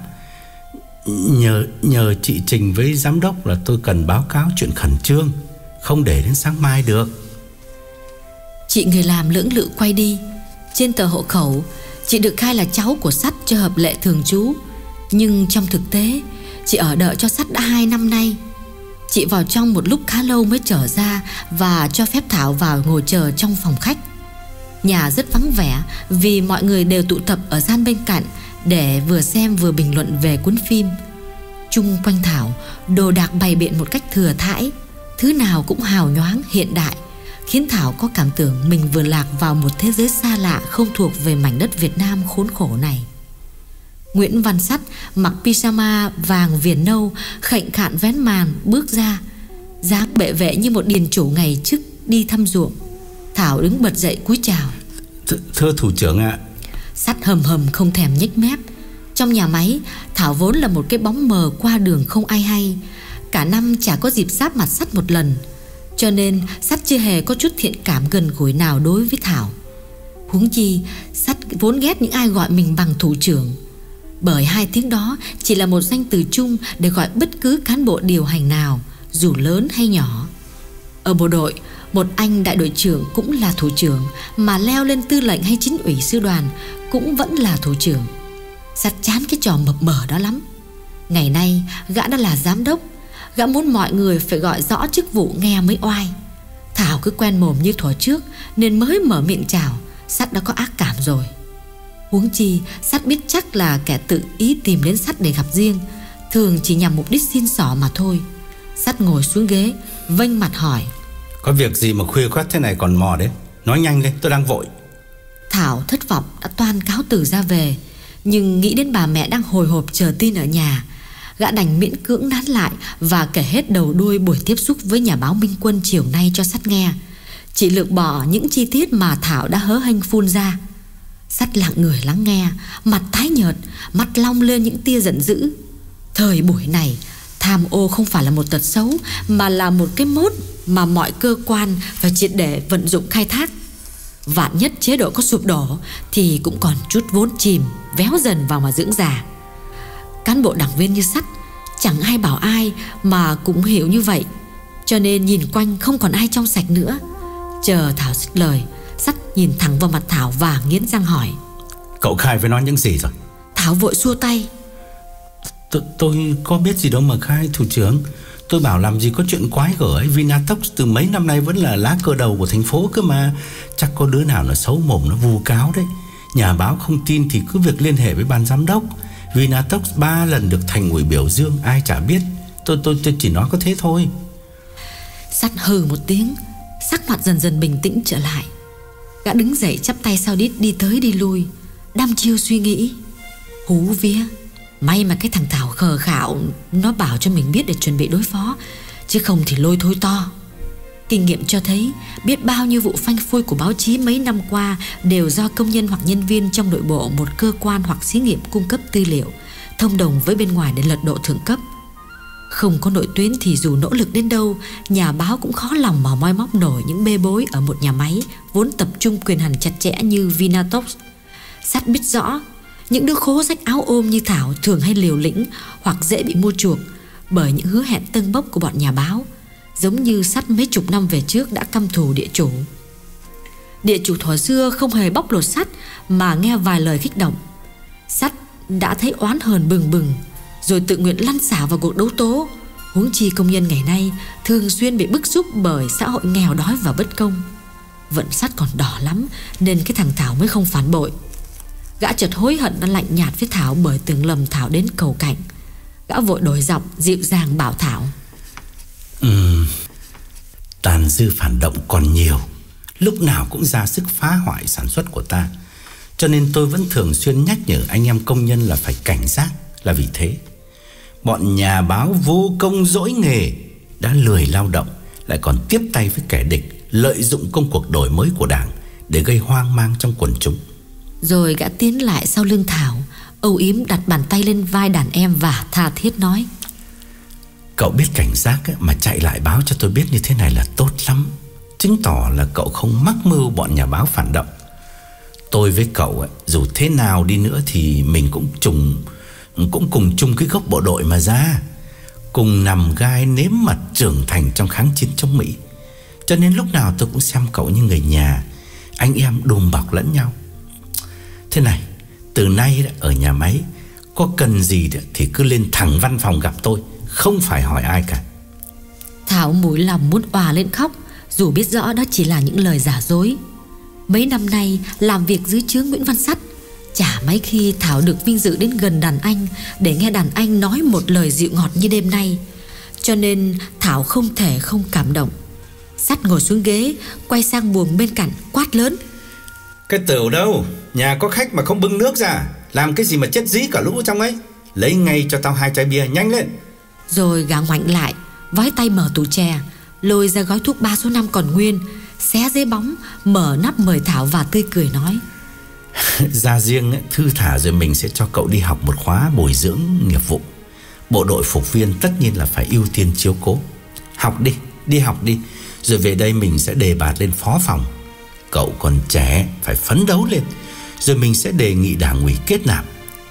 Nhờ nhờ chị trình với giám đốc là tôi cần báo cáo chuyện khẩn trương, không để đến sáng mai được. Chị người làm lưỡng lự quay đi, Trên tờ hộ khẩu, chị được khai là cháu của Sắt cho hợp lệ thường trú, nhưng trong thực tế, chị ở đợi cho Sắt đã hai năm nay. Chị vào trong một lúc khá lâu mới trở ra và cho phép Thảo vào ngồi chờ trong phòng khách. Nhà rất vắng vẻ vì mọi người đều tụ tập ở gian bên cạnh để vừa xem vừa bình luận về cuốn phim. Chung quanh Thảo, đồ đạc bày biện một cách thừa thãi, thứ nào cũng hào nhoáng hiện đại, khiến Thảo có cảm tưởng mình vừa lạc vào một thế giới xa lạ không thuộc về mảnh đất Việt Nam khốn khổ này. Nguyễn Văn Sắt mặc pyjama vàng viền nâu, khệnh khạng vén màn bước ra, dáng bệ vệ như một điền chủ ngày trước đi thăm ruộng. Thảo đứng bật dậy cúi chào. Th- Thưa thủ trưởng ạ. Sắt hầm hầm không thèm nhếch mép. Trong nhà máy, Thảo vốn là một cái bóng mờ qua đường không ai hay. Cả năm chả có dịp giáp mặt Sắt một lần, cho nên Sắt chưa hề có chút thiện cảm gần gũi nào đối với Thảo. Huống chi Sắt vốn ghét những ai gọi mình bằng thủ trưởng, bởi hai tiếng đó chỉ là một danh từ chung để gọi bất cứ cán bộ điều hành nào, dù lớn hay nhỏ. Ở bộ đội, một anh đại đội trưởng cũng là thủ trưởng, mà leo lên tư lệnh hay chính ủy sư đoàn cũng vẫn là thủ trưởng. Sắt chán cái trò mập mờ đó lắm. Ngày nay gã đã là giám đốc, gã muốn mọi người phải gọi rõ chức vụ nghe mới oai. Thảo cứ quen mồm như thuở trước nên mới mở miệng chào, Sắt đã có ác cảm rồi. Huống chi Sắt biết chắc là kẻ tự ý tìm đến Sắt để gặp riêng, thường chỉ nhằm mục đích xin xỏ mà thôi. Sắt ngồi xuống ghế, vênh mặt hỏi: Có việc gì mà khuya khoắt thế này còn mò đấy? Nói nhanh lên, tôi đang vội. Thảo thất vọng đã toan cáo từ ra về, nhưng nghĩ đến bà mẹ đang hồi hộp chờ tin ở nhà, gã đành miễn cưỡng nán lại và kể hết đầu đuôi buổi tiếp xúc với nhà báo Minh Quân chiều nay cho Sắt nghe, chỉ lược bỏ những chi tiết mà Thảo đã hớ hênh phun ra. Sắt lặng người lắng nghe, mặt tái nhợt, mắt long lên những tia giận dữ. Thời buổi này, tham ô không phải là một tật xấu, mà là một cái mốt mà mọi cơ quan phải triệt để vận dụng khai thác. Vạn nhất chế độ có sụp đổ thì cũng còn chút vốn chìm véo dần vào mà dưỡng già. Cán bộ đảng viên như Sắt chẳng ai bảo ai mà cũng hiểu như vậy, cho nên nhìn quanh không còn ai trong sạch nữa. Chờ Thảo dứt lời, Sắt nhìn thẳng vào mặt Thảo và nghiến răng hỏi: Cậu khai với nó những gì rồi? Thảo vội xua tay: T- Tôi có biết gì đâu mà khai, thủ trưởng. Tôi bảo làm gì có chuyện quái gở ấy. Vinatox từ mấy năm nay vẫn là lá cờ đầu của thành phố cơ mà. Chắc có đứa nào nó xấu mồm nó vu cáo đấy. Nhà báo không tin thì cứ việc liên hệ với ban giám đốc. Vinatox ba lần được thành ủy biểu dương, ai chả biết. Tôi tôi tôi chỉ nói có thế thôi. Sắt hừ một tiếng, sắc mặt dần dần bình tĩnh trở lại. Gã đứng dậy chắp tay sau đít đi tới đi lui, đăm chiêu suy nghĩ. Hú vía, may mà cái thằng Thảo khờ khạo nó bảo cho mình biết để chuẩn bị đối phó, chứ không thì lôi thôi to. Kinh nghiệm cho thấy biết bao nhiêu vụ phanh phui của báo chí mấy năm qua đều do công nhân hoặc nhân viên trong nội bộ một cơ quan hoặc xí nghiệp cung cấp tư liệu, thông đồng với bên ngoài để lật độ thượng cấp. Không có nội tuyến thì dù nỗ lực đến đâu, nhà báo cũng khó lòng mà moi móc nổi những bê bối ở một nhà máy vốn tập trung quyền hành chặt chẽ như Vinatox. Sắt biết rõ những đứa khố rách áo ôm như Thảo thường hay liều lĩnh hoặc dễ bị mua chuộc bởi những hứa hẹn tâng bốc của bọn nhà báo, giống như Sắt mấy chục năm về trước đã căm thù địa chủ. Địa chủ thuở xưa không hề bóc lột Sắt mà nghe vài lời kích động, Sắt đã thấy oán hờn bừng bừng, rồi tự nguyện lăn xả vào cuộc đấu tố. Huống chi công nhân ngày nay thường xuyên bị bức xúc bởi xã hội nghèo đói và bất công. Vận Sắt còn đỏ lắm nên cái thằng Thảo mới không phản bội. Gã chợt hối hận đã lạnh nhạt với Thảo bởi tưởng lầm Thảo đến cầu cạnh. Gã vội đổi giọng dịu dàng bảo Thảo: Ừm, tàn dư phản động còn nhiều, lúc nào cũng ra sức phá hoại sản xuất của ta. Cho nên tôi vẫn thường xuyên nhắc nhở anh em công nhân là phải cảnh giác. Là vì thế, bọn nhà báo vô công dỗi nghề, đã lười lao động, lại còn tiếp tay với kẻ địch, lợi dụng công cuộc đổi mới của Đảng để gây hoang mang trong quần chúng. Rồi gã tiến lại sau lưng Thảo, âu yếm đặt bàn tay lên vai đàn em và tha thiết nói: Cậu biết cảnh giác mà chạy lại báo cho tôi biết như thế này là tốt lắm, chứng tỏ là cậu không mắc mưu bọn nhà báo phản động. Tôi với cậu dù thế nào đi nữa thì mình cũng trùng Cũng cùng chung cái gốc bộ đội mà ra, cùng nằm gai nếm mặt trưởng thành trong kháng chiến chống Mỹ. Cho nên lúc nào tôi cũng xem cậu như người nhà, anh em đùm bọc lẫn nhau. Thế này, từ nay ở nhà máy có cần gì thì cứ lên thẳng văn phòng gặp tôi, không phải hỏi ai cả. Thảo mũi lòng muốn òa lên khóc, dù biết rõ đó chỉ là những lời giả dối. Mấy năm nay làm việc dưới trướng Nguyễn Văn Sắt, chả mấy khi Thảo được vinh dự đến gần đàn anh để nghe đàn anh nói một lời dịu ngọt như đêm nay. Cho nên Thảo không thể không cảm động. Sắt ngồi xuống ghế, quay sang buồng bên cạnh quát lớn: Cái tửu đâu? Nhà có khách mà không bưng nước ra, làm cái gì mà chết dí cả lũ trong ấy. Lấy ngay cho tao hai chai bia, nhanh lên. Rồi gã ngoảnh lại, vói tay mở tủ chè, lôi ra gói thuốc ba số năm còn nguyên, xé giấy bóng, mở nắp mời Thảo và tươi cười nói: Ra riêng ấy, thư thả rồi mình sẽ cho cậu đi học một khóa bồi dưỡng nghiệp vụ. Bộ đội phục viên tất nhiên là phải ưu tiên chiếu cố. Học đi, đi học đi, rồi về đây mình sẽ đề bạt lên phó phòng. Cậu còn trẻ, phải phấn đấu lên, rồi mình sẽ đề nghị đảng ủy kết nạp.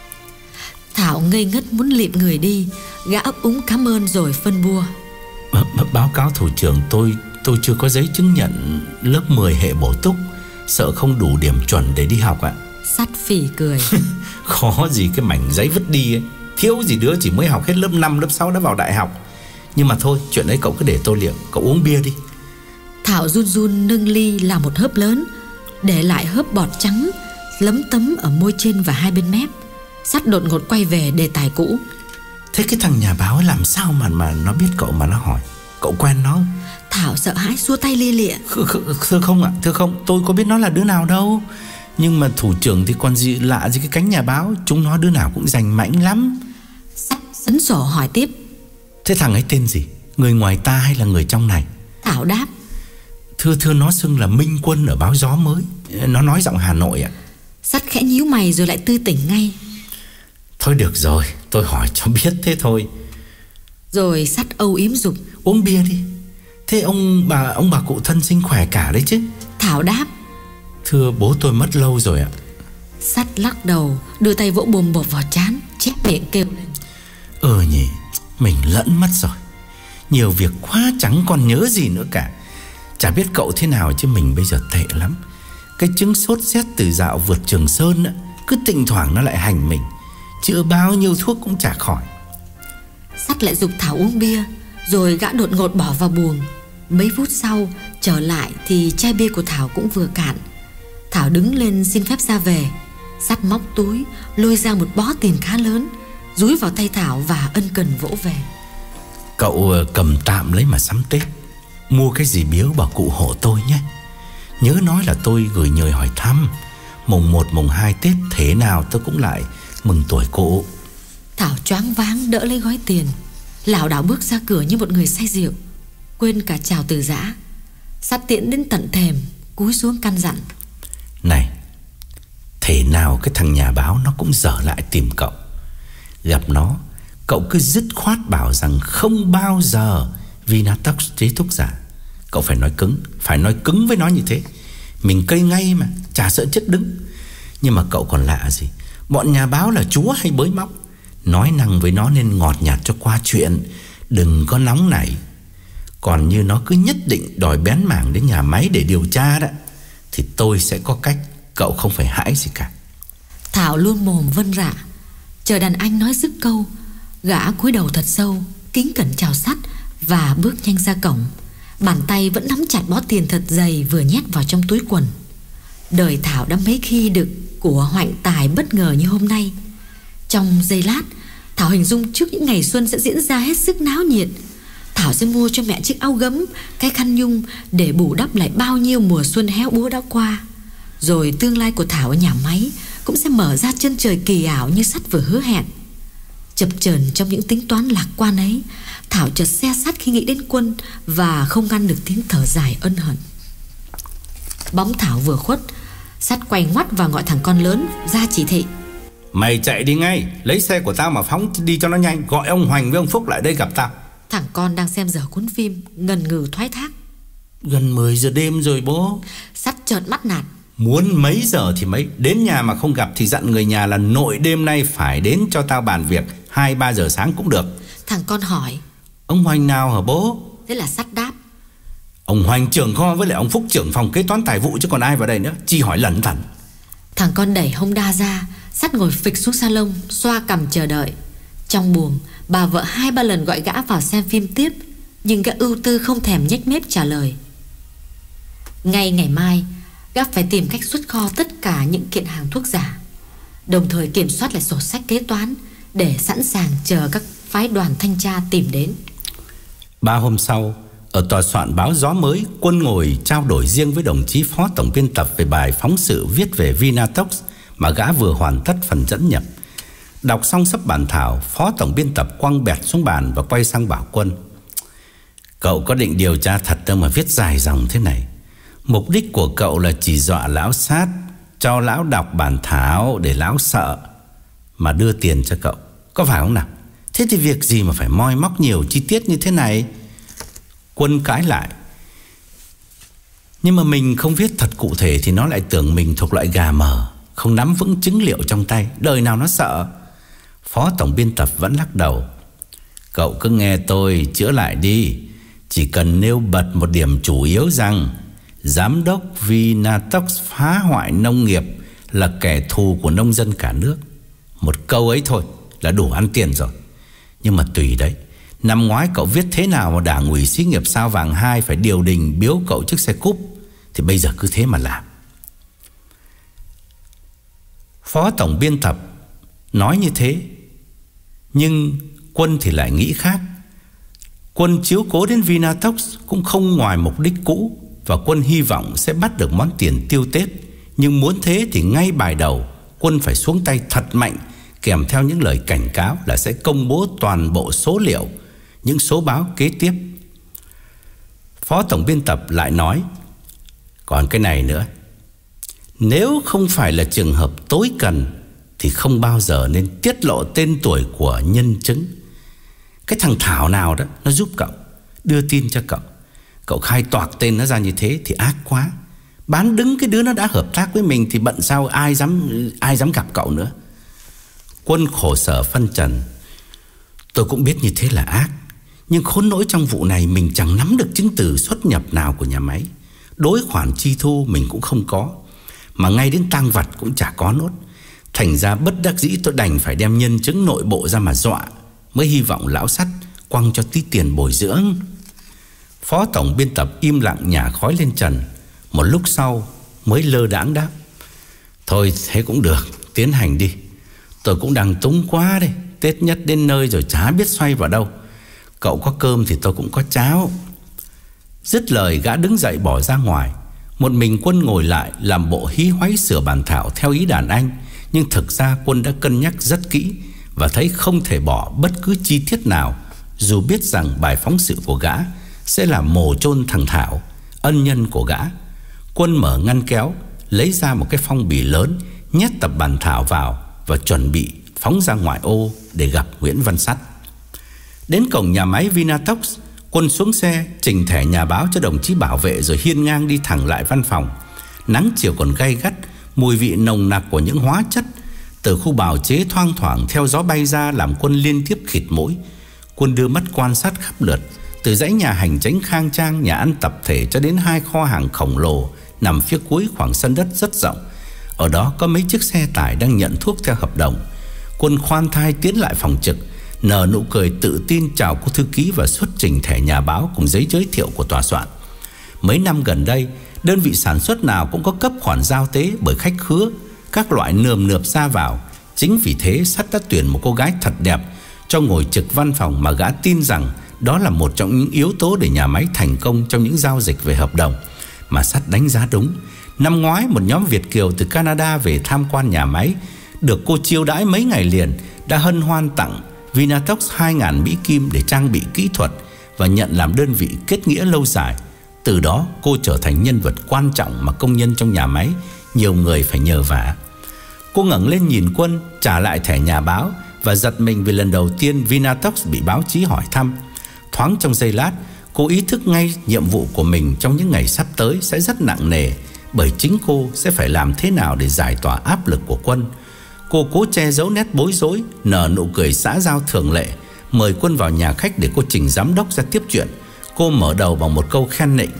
Thảo ngây ngất muốn lịm người đi. Gã ấp úng cảm ơn rồi phân bua: B- Báo cáo thủ trưởng, tôi tôi chưa có giấy chứng nhận lớp mười hệ bổ túc, sợ không đủ điểm chuẩn để đi học ạ. Sắt phì cười: Khó gì cái mảnh giấy vứt đi ấy. Thiếu gì đứa chỉ mới học hết lớp năm, lớp sáu đã vào đại học. Nhưng mà thôi, chuyện ấy cậu cứ để tôi liệu. Cậu uống bia đi. Thảo run run nâng ly là một hớp lớn, để lại hớp bọt trắng lấm tấm ở môi trên và hai bên mép. Sắt đột ngột quay về đề tài cũ: Thế cái thằng nhà báo ấy làm sao mà mà nó biết cậu mà nó hỏi? Cậu quen nó? Thảo sợ hãi xua tay lia lịa: Thưa không ạ, thưa không, tôi có biết nó là đứa nào đâu. Nhưng mà thủ trưởng thì còn gì lạ gì cái cánh nhà báo. Chúng nó đứa nào cũng rành mãnh lắm. Sắt sấn sổ hỏi tiếp: Thế thằng ấy tên gì? Người ngoài ta hay là người trong này? Thảo đáp: Thưa thưa nó xưng là Minh Quân ở báo Gió Mới. Nó nói giọng Hà Nội ạ. Sắt khẽ nhíu mày rồi lại tươi tỉnh ngay: Thôi được rồi, tôi hỏi cho biết thế thôi. Rồi Sắt âu yếm giục: Uống bia đi. Thế ông bà ông bà cụ thân sinh khỏe cả đấy chứ? Thảo đáp: Thưa bố tôi mất lâu rồi ạ. Sắt lắc đầu, đưa tay vỗ bồm bột vào trán, chép miệng kêu lên: Ừ nhỉ, mình lẫn mất rồi. Nhiều việc quá chẳng còn nhớ gì nữa cả. Chả biết cậu thế nào chứ mình bây giờ tệ lắm. Cái chứng sốt rét từ dạo vượt Trường Sơn á, cứ thỉnh thoảng nó lại hành mình. Chữa bao nhiêu thuốc cũng chả khỏi. Sắt lại giục Thảo uống bia, rồi gã đột ngột bỏ vào buồng. Mấy phút sau trở lại thì chai bia của Thảo cũng vừa cạn. Thảo đứng lên xin phép ra về. Sắt móc túi lôi ra một bó tiền khá lớn, dúi vào tay Thảo và ân cần vỗ về: Cậu cầm tạm lấy mà sắm Tết. Mua cái gì biếu bảo cụ hộ tôi nhé. Nhớ nói là tôi gửi nhời hỏi thăm. Mùng một, mùng hai Tết thế nào tôi cũng lại mừng tuổi cụ. Thảo choáng váng đỡ lấy gói tiền, lảo đảo bước ra cửa như một người say rượu, quên cả chào từ giã. Sắt tiễn đến tận thềm, cúi xuống căn dặn: Này, thế nào cái thằng nhà báo nó cũng dở lại tìm cậu. Gặp nó, cậu cứ dứt khoát bảo rằng không bao giờ Vinatox chế thuốc giả. Cậu phải nói cứng, phải nói cứng với nó như thế. Mình cây ngay mà, chả sợ chết đứng. Nhưng mà cậu còn lạ gì, bọn nhà báo là chúa hay bới móc. Nói năng với nó nên ngọt nhạt cho qua chuyện, đừng có nóng nảy. Còn như nó cứ nhất định đòi bén mảng đến nhà máy để điều tra đó, thì tôi sẽ có cách, cậu không phải hãi gì cả. Thảo luôn mồm vân dạ. Chờ đàn anh nói dứt câu, gã cúi đầu thật sâu, kính cẩn chào Sắt và bước nhanh ra cổng. Bàn tay vẫn nắm chặt bó tiền thật dày vừa nhét vào trong túi quần. Đời Thảo đã mấy khi được của hoạnh tài bất ngờ như hôm nay. Trong giây lát, Thảo hình dung trước những ngày xuân sẽ diễn ra hết sức náo nhiệt. Thảo sẽ mua cho mẹ chiếc áo gấm, cái khăn nhung để bù đắp lại bao nhiêu mùa xuân héo úa đã qua. Rồi tương lai của Thảo ở nhà máy cũng sẽ mở ra chân trời kỳ ảo như Sắt vừa hứa hẹn. Chập chờn trong những tính toán lạc quan ấy, Thảo chợt se sắt khi nghĩ đến Quân và không ngăn được tiếng thở dài ân hận. Bóng Thảo vừa khuất, Sắt quay ngoắt và gọi thằng con lớn ra chỉ thị: Mày chạy đi ngay, lấy xe của tao mà phóng đi cho nó nhanh. Gọi ông Hoành với ông Phúc lại đây gặp tao. Thằng con đang xem dở cuốn phim ngần ngừ thoái thác: Gần mười giờ đêm rồi bố. Sắt trợn mắt nạt: Muốn mấy giờ thì mấy. Đến nhà mà không gặp thì dặn người nhà là nội đêm nay phải đến cho tao bàn việc. Hai ba giờ sáng cũng được. Thằng con hỏi: Ông Hoành nào hả bố? Thế là Sắt đáp: Ông Hoành trưởng kho với lại ông Phúc trưởng phòng kế toán tài vụ chứ còn ai vào đây nữa. Chi hỏi lẩn thẩn. Thằng con đẩy Honda ra, Sắt ngồi phịch xuống salon, xoa cằm chờ đợi. Trong buồng, bà vợ hai ba lần gọi gã vào xem phim tiếp, nhưng gã ưu tư không thèm nhếch mép trả lời. Ngay ngày mai, gã phải tìm cách xuất kho tất cả những kiện hàng thuốc giả, đồng thời kiểm soát lại sổ sách kế toán để sẵn sàng chờ các phái đoàn thanh tra tìm đến. Ba hôm sau, ở tòa soạn báo Gió Mới, Quân ngồi trao đổi riêng với đồng chí phó tổng biên tập về bài phóng sự viết về Vinatox mà gã vừa hoàn tất phần dẫn nhập. Đọc xong sắp bản thảo, phó tổng biên tập quăng bẹt xuống bàn và quay sang bảo Quân: Cậu có định điều tra thật đâu mà viết dài dòng thế này. Mục đích của cậu là chỉ dọa lão Sát, cho lão đọc bản thảo để lão sợ mà đưa tiền cho cậu, có phải không nào? Thế thì việc gì mà phải moi móc nhiều chi tiết như thế này? Quân cãi lại: Nhưng mà mình không viết thật cụ thể thì nó lại tưởng mình thuộc loại gà mờ, không nắm vững chứng liệu trong tay, đời nào nó sợ. Phó tổng biên tập vẫn lắc đầu: Cậu cứ nghe tôi chữa lại đi. Chỉ cần nêu bật một điểm chủ yếu rằng giám đốc Vinatox phá hoại nông nghiệp, là kẻ thù của nông dân cả nước. Một câu ấy thôi là đủ ăn tiền rồi. Nhưng mà tùy đấy, năm ngoái cậu viết thế nào mà Đảng ủy xí nghiệp Sao Vàng hai phải điều đình biếu cậu chiếc xe cúp, thì bây giờ cứ thế mà làm. Phó tổng biên tập nói như thế, nhưng Quân thì lại nghĩ khác. Quân chiếu cố đến Vinatox cũng không ngoài mục đích cũ, và Quân hy vọng sẽ bắt được món tiền tiêu Tết. Nhưng muốn thế thì ngay bài đầu Quân phải xuống tay thật mạnh, kèm theo những lời cảnh cáo là sẽ công bố toàn bộ số liệu những số báo kế tiếp. Phó tổng biên tập lại nói: Còn cái này nữa, nếu không phải là trường hợp tối cần thì không bao giờ nên tiết lộ tên tuổi của nhân chứng. Cái thằng Thảo nào đó nó giúp cậu, đưa tin cho cậu, cậu khai toạc tên nó ra như thế thì ác quá. Bán đứng cái đứa nó đã hợp tác với mình thì bận sao ai dám ai dám gặp cậu nữa. Quân khổ sở phân trần: Tôi cũng biết như thế là ác, nhưng khốn nỗi trong vụ này mình chẳng nắm được chứng từ xuất nhập nào của nhà máy. Đối khoản chi thu mình cũng không có, mà ngay đến tang vật cũng chả có nốt. Thành ra bất đắc dĩ tôi đành phải đem nhân chứng nội bộ ra mà dọa, mới hy vọng lão Sắt quăng cho tí tiền bồi dưỡng. Phó tổng biên tập im lặng nhả khói lên trần. Một lúc sau mới lơ đãng đáp: Thôi thế cũng được, tiến hành đi. Tôi cũng đang túng quá đây, Tết nhất đến nơi rồi chả biết xoay vào đâu. Cậu có cơm thì tôi cũng có cháo. Dứt lời gã đứng dậy bỏ ra ngoài. Một mình Quân ngồi lại làm bộ hí hoáy sửa bản thảo theo ý đàn anh. Nhưng thực ra Quân đã cân nhắc rất kỹ và thấy không thể bỏ bất cứ chi tiết nào, dù biết rằng bài phóng sự của gã sẽ là mồ chôn thằng Thảo, ân nhân của gã. Quân mở ngăn kéo, lấy ra một cái phong bì lớn, nhét tập bản thảo vào và chuẩn bị phóng ra ngoại ô để gặp Nguyễn Văn Sắt. Đến cổng nhà máy Vinatox, Quân xuống xe, trình thẻ nhà báo cho đồng chí bảo vệ rồi hiên ngang đi thẳng lại văn phòng. Nắng chiều còn gay gắt, mùi vị nồng nặc của những hóa chất từ khu bào chế thoang thoảng theo gió bay ra làm Quân liên tiếp khịt mũi. Quân đưa mắt quan sát khắp lượt, từ dãy nhà hành chánh khang trang, nhà ăn tập thể cho đến hai kho hàng khổng lồ nằm phía cuối khoảng sân đất rất rộng. Ở đó có mấy chiếc xe tải đang nhận thuốc theo hợp đồng. Quân khoan thai tiến lại phòng trực, nở nụ cười tự tin chào cô thư ký và xuất trình thẻ nhà báo cùng giấy giới thiệu của tòa soạn. Mấy năm gần đây, đơn vị sản xuất nào cũng có cấp khoản giao tế bởi khách khứa, các loại nườm nượp ra vào. Chính vì thế Sắt đã tuyển một cô gái thật đẹp cho ngồi trực văn phòng mà gã tin rằng đó là một trong những yếu tố để nhà máy thành công trong những giao dịch về hợp đồng. Mà Sắt đánh giá đúng. Năm ngoái một nhóm Việt kiều từ Canada về tham quan nhà máy, được cô chiêu đãi mấy ngày liền, đã hân hoan tặng Vinatox hai nghìn Mỹ Kim để trang bị kỹ thuật và nhận làm đơn vị kết nghĩa lâu dài. Từ đó cô trở thành nhân vật quan trọng mà công nhân trong nhà máy nhiều người phải nhờ vả. Cô ngẩng lên nhìn Quân, trả lại thẻ nhà báo và giật mình vì lần đầu tiên Vinatox bị báo chí hỏi thăm. Thoáng trong giây lát, cô ý thức ngay nhiệm vụ của mình trong những ngày sắp tới sẽ rất nặng nề, bởi chính cô sẽ phải làm thế nào để giải tỏa áp lực của Quân. Cô cố che giấu nét bối rối, nở nụ cười xã giao thường lệ, mời Quân vào nhà khách để cô trình giám đốc ra tiếp chuyện. Cô mở đầu bằng một câu khen nịnh: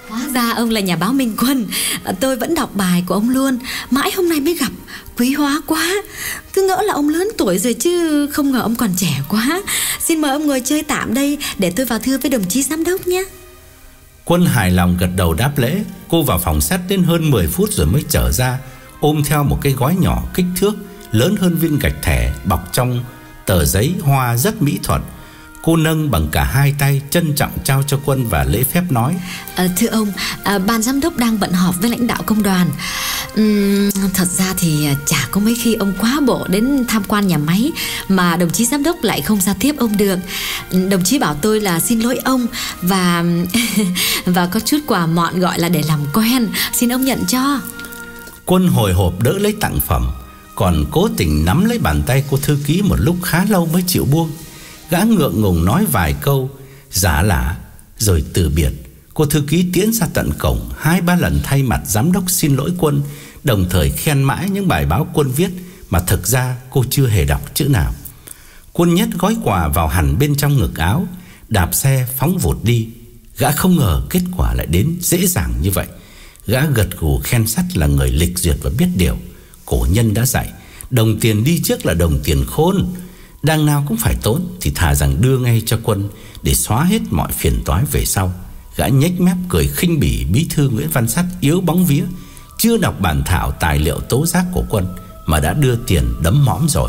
Hóa ra ông là nhà báo Minh Quân. Tôi vẫn đọc bài của ông luôn, mãi hôm nay mới gặp. Quý hóa quá. Cứ ngỡ là ông lớn tuổi rồi chứ không ngờ ông còn trẻ quá. Xin mời ông ngồi chơi tạm đây để tôi vào thưa với đồng chí giám đốc nhé. Quân hài lòng gật đầu đáp lễ. Cô vào phòng sách đến hơn mười phút rồi mới trở ra, ôm theo một cái gói nhỏ kích thước lớn hơn viên gạch thẻ, bọc trong tờ giấy hoa rất mỹ thuật. Cô nâng bằng cả hai tay, trân trọng trao cho Quân và lễ phép nói: à, Thưa ông, à, ban giám đốc đang bận họp với lãnh đạo công đoàn. uhm, Thật ra thì chả có mấy khi ông quá bộ đến tham quan nhà máy mà đồng chí giám đốc lại không ra tiếp ông được. Đồng chí bảo tôi là xin lỗi ông và và có chút quà mọn gọi là để làm quen, xin ông nhận cho. Quân hồi hộp đỡ lấy tặng phẩm, còn cố tình nắm lấy bàn tay cô thư ký một lúc khá lâu mới chịu buông. Gã ngượng ngùng nói vài câu giả lả rồi từ biệt. Cô thư ký tiến ra tận cổng, hai ba lần thay mặt giám đốc xin lỗi Quân, đồng thời khen mãi những bài báo Quân viết mà thực ra cô chưa hề đọc chữ nào. Quân nhét gói quà vào hẳn bên trong ngực áo, đạp xe phóng vụt đi. Gã không ngờ kết quả lại đến dễ dàng như vậy. Gã gật gù khen sắt là người lịch duyệt và biết điều. Cổ nhân đã dạy, đồng tiền đi trước là đồng tiền khôn. Đằng nào cũng phải tốn thì thà rằng đưa ngay cho Quân để xóa hết mọi phiền toái về sau. Gã nhếch mép cười khinh bỉ bí thư Nguyễn Văn Sắt yếu bóng vía, chưa đọc bản thảo tài liệu tố giác của Quân mà đã đưa tiền đấm mõm rồi.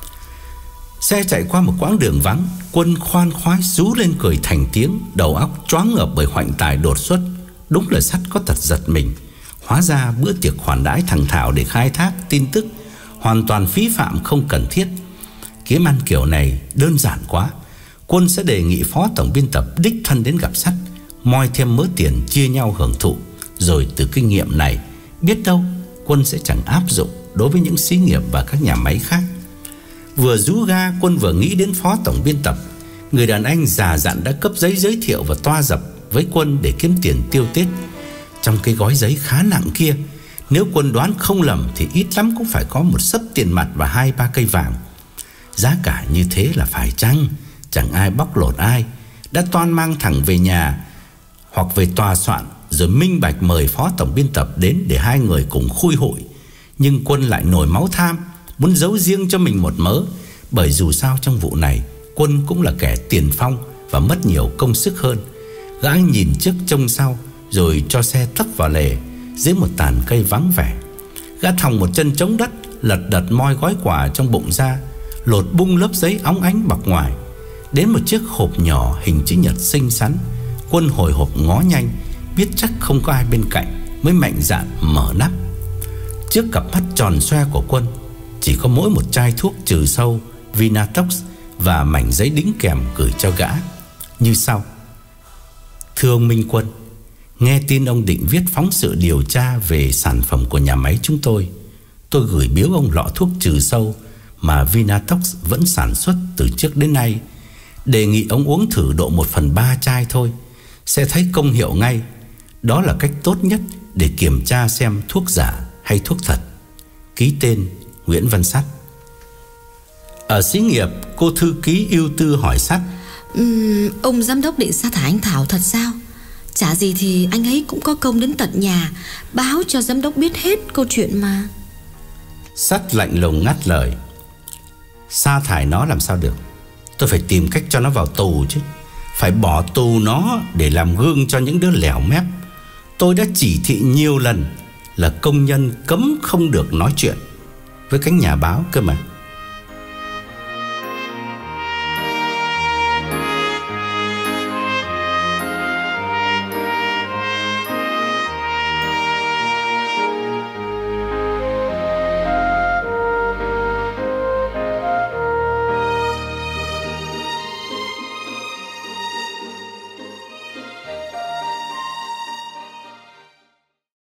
Xe chạy qua một quãng đường vắng, Quân khoan khoái rú lên cười thành tiếng, đầu óc choáng ngợp bởi hoạnh tài đột xuất. Đúng là Sắt có tật giật mình. Hóa ra bữa tiệc khoản đãi thằng Thảo để khai thác tin tức hoàn toàn phí phạm không cần thiết. Kiếm ăn kiểu này đơn giản quá. Quân sẽ đề nghị phó tổng biên tập đích thân đến gặp Sắt, moi thêm mớ tiền chia nhau hưởng thụ. Rồi từ kinh nghiệm này, biết đâu Quân sẽ chẳng áp dụng đối với những xí nghiệp và các nhà máy khác. Vừa rú ga, Quân vừa nghĩ đến phó tổng biên tập, người đàn anh già dặn đã cấp giấy giới thiệu và toa dập với Quân để kiếm tiền tiêu Tết. Trong cái gói giấy khá nặng kia, nếu Quân đoán không lầm thì ít lắm cũng phải có một xấp tiền mặt và hai ba cây vàng. Giá cả như thế là phải chăng? Chẳng ai bóc lột ai. Đã toan mang thẳng về nhà hoặc về tòa soạn rồi minh bạch mời phó tổng biên tập đến để hai người cùng khui hội. Nhưng Quân lại nổi máu tham, muốn giấu riêng cho mình một mớ. Bởi dù sao trong vụ này, Quân cũng là kẻ tiền phong và mất nhiều công sức hơn. Gã nhìn trước trông sau rồi cho xe tấp vào lề dưới một tàn cây vắng vẻ. Gã thòng một chân chống đất, lật đật moi gói quà trong bụng ra, lột bung lớp giấy óng ánh bọc ngoài. Đến một chiếc hộp nhỏ hình chữ nhật xinh xắn. Quân hồi hộp ngó nhanh, biết chắc không có ai bên cạnh, mới mạnh dạn mở nắp. Trước cặp mắt tròn xoe của Quân chỉ có mỗi một chai thuốc trừ sâu Vinatox và mảnh giấy đính kèm gửi cho gã như sau: Thưa ông Minh Quân, nghe tin ông định viết phóng sự điều tra về sản phẩm của nhà máy chúng tôi. Tôi gửi biếu ông lọ thuốc trừ sâu mà Vinatox vẫn sản xuất từ trước đến nay. Đề nghị ông uống thử độ một phần ba chai thôi, sẽ thấy công hiệu ngay. Đó là cách tốt nhất để kiểm tra xem thuốc giả hay thuốc thật. Ký tên Nguyễn Văn Sắt. Ở xí nghiệp, cô thư ký ưu tư hỏi Sắt: uhm, Ông giám đốc định sa thải anh Thảo thật sao? Chả gì thì anh ấy cũng có công đến tận nhà báo cho giám đốc biết hết câu chuyện mà. Sắt lạnh lùng ngắt lời: Sa thải nó làm sao được? Tôi phải tìm cách cho nó vào tù chứ. Phải bỏ tù nó để làm gương cho những đứa lèo mép. Tôi đã chỉ thị nhiều lần là công nhân cấm không được nói chuyện với cánh nhà báo cơ mà.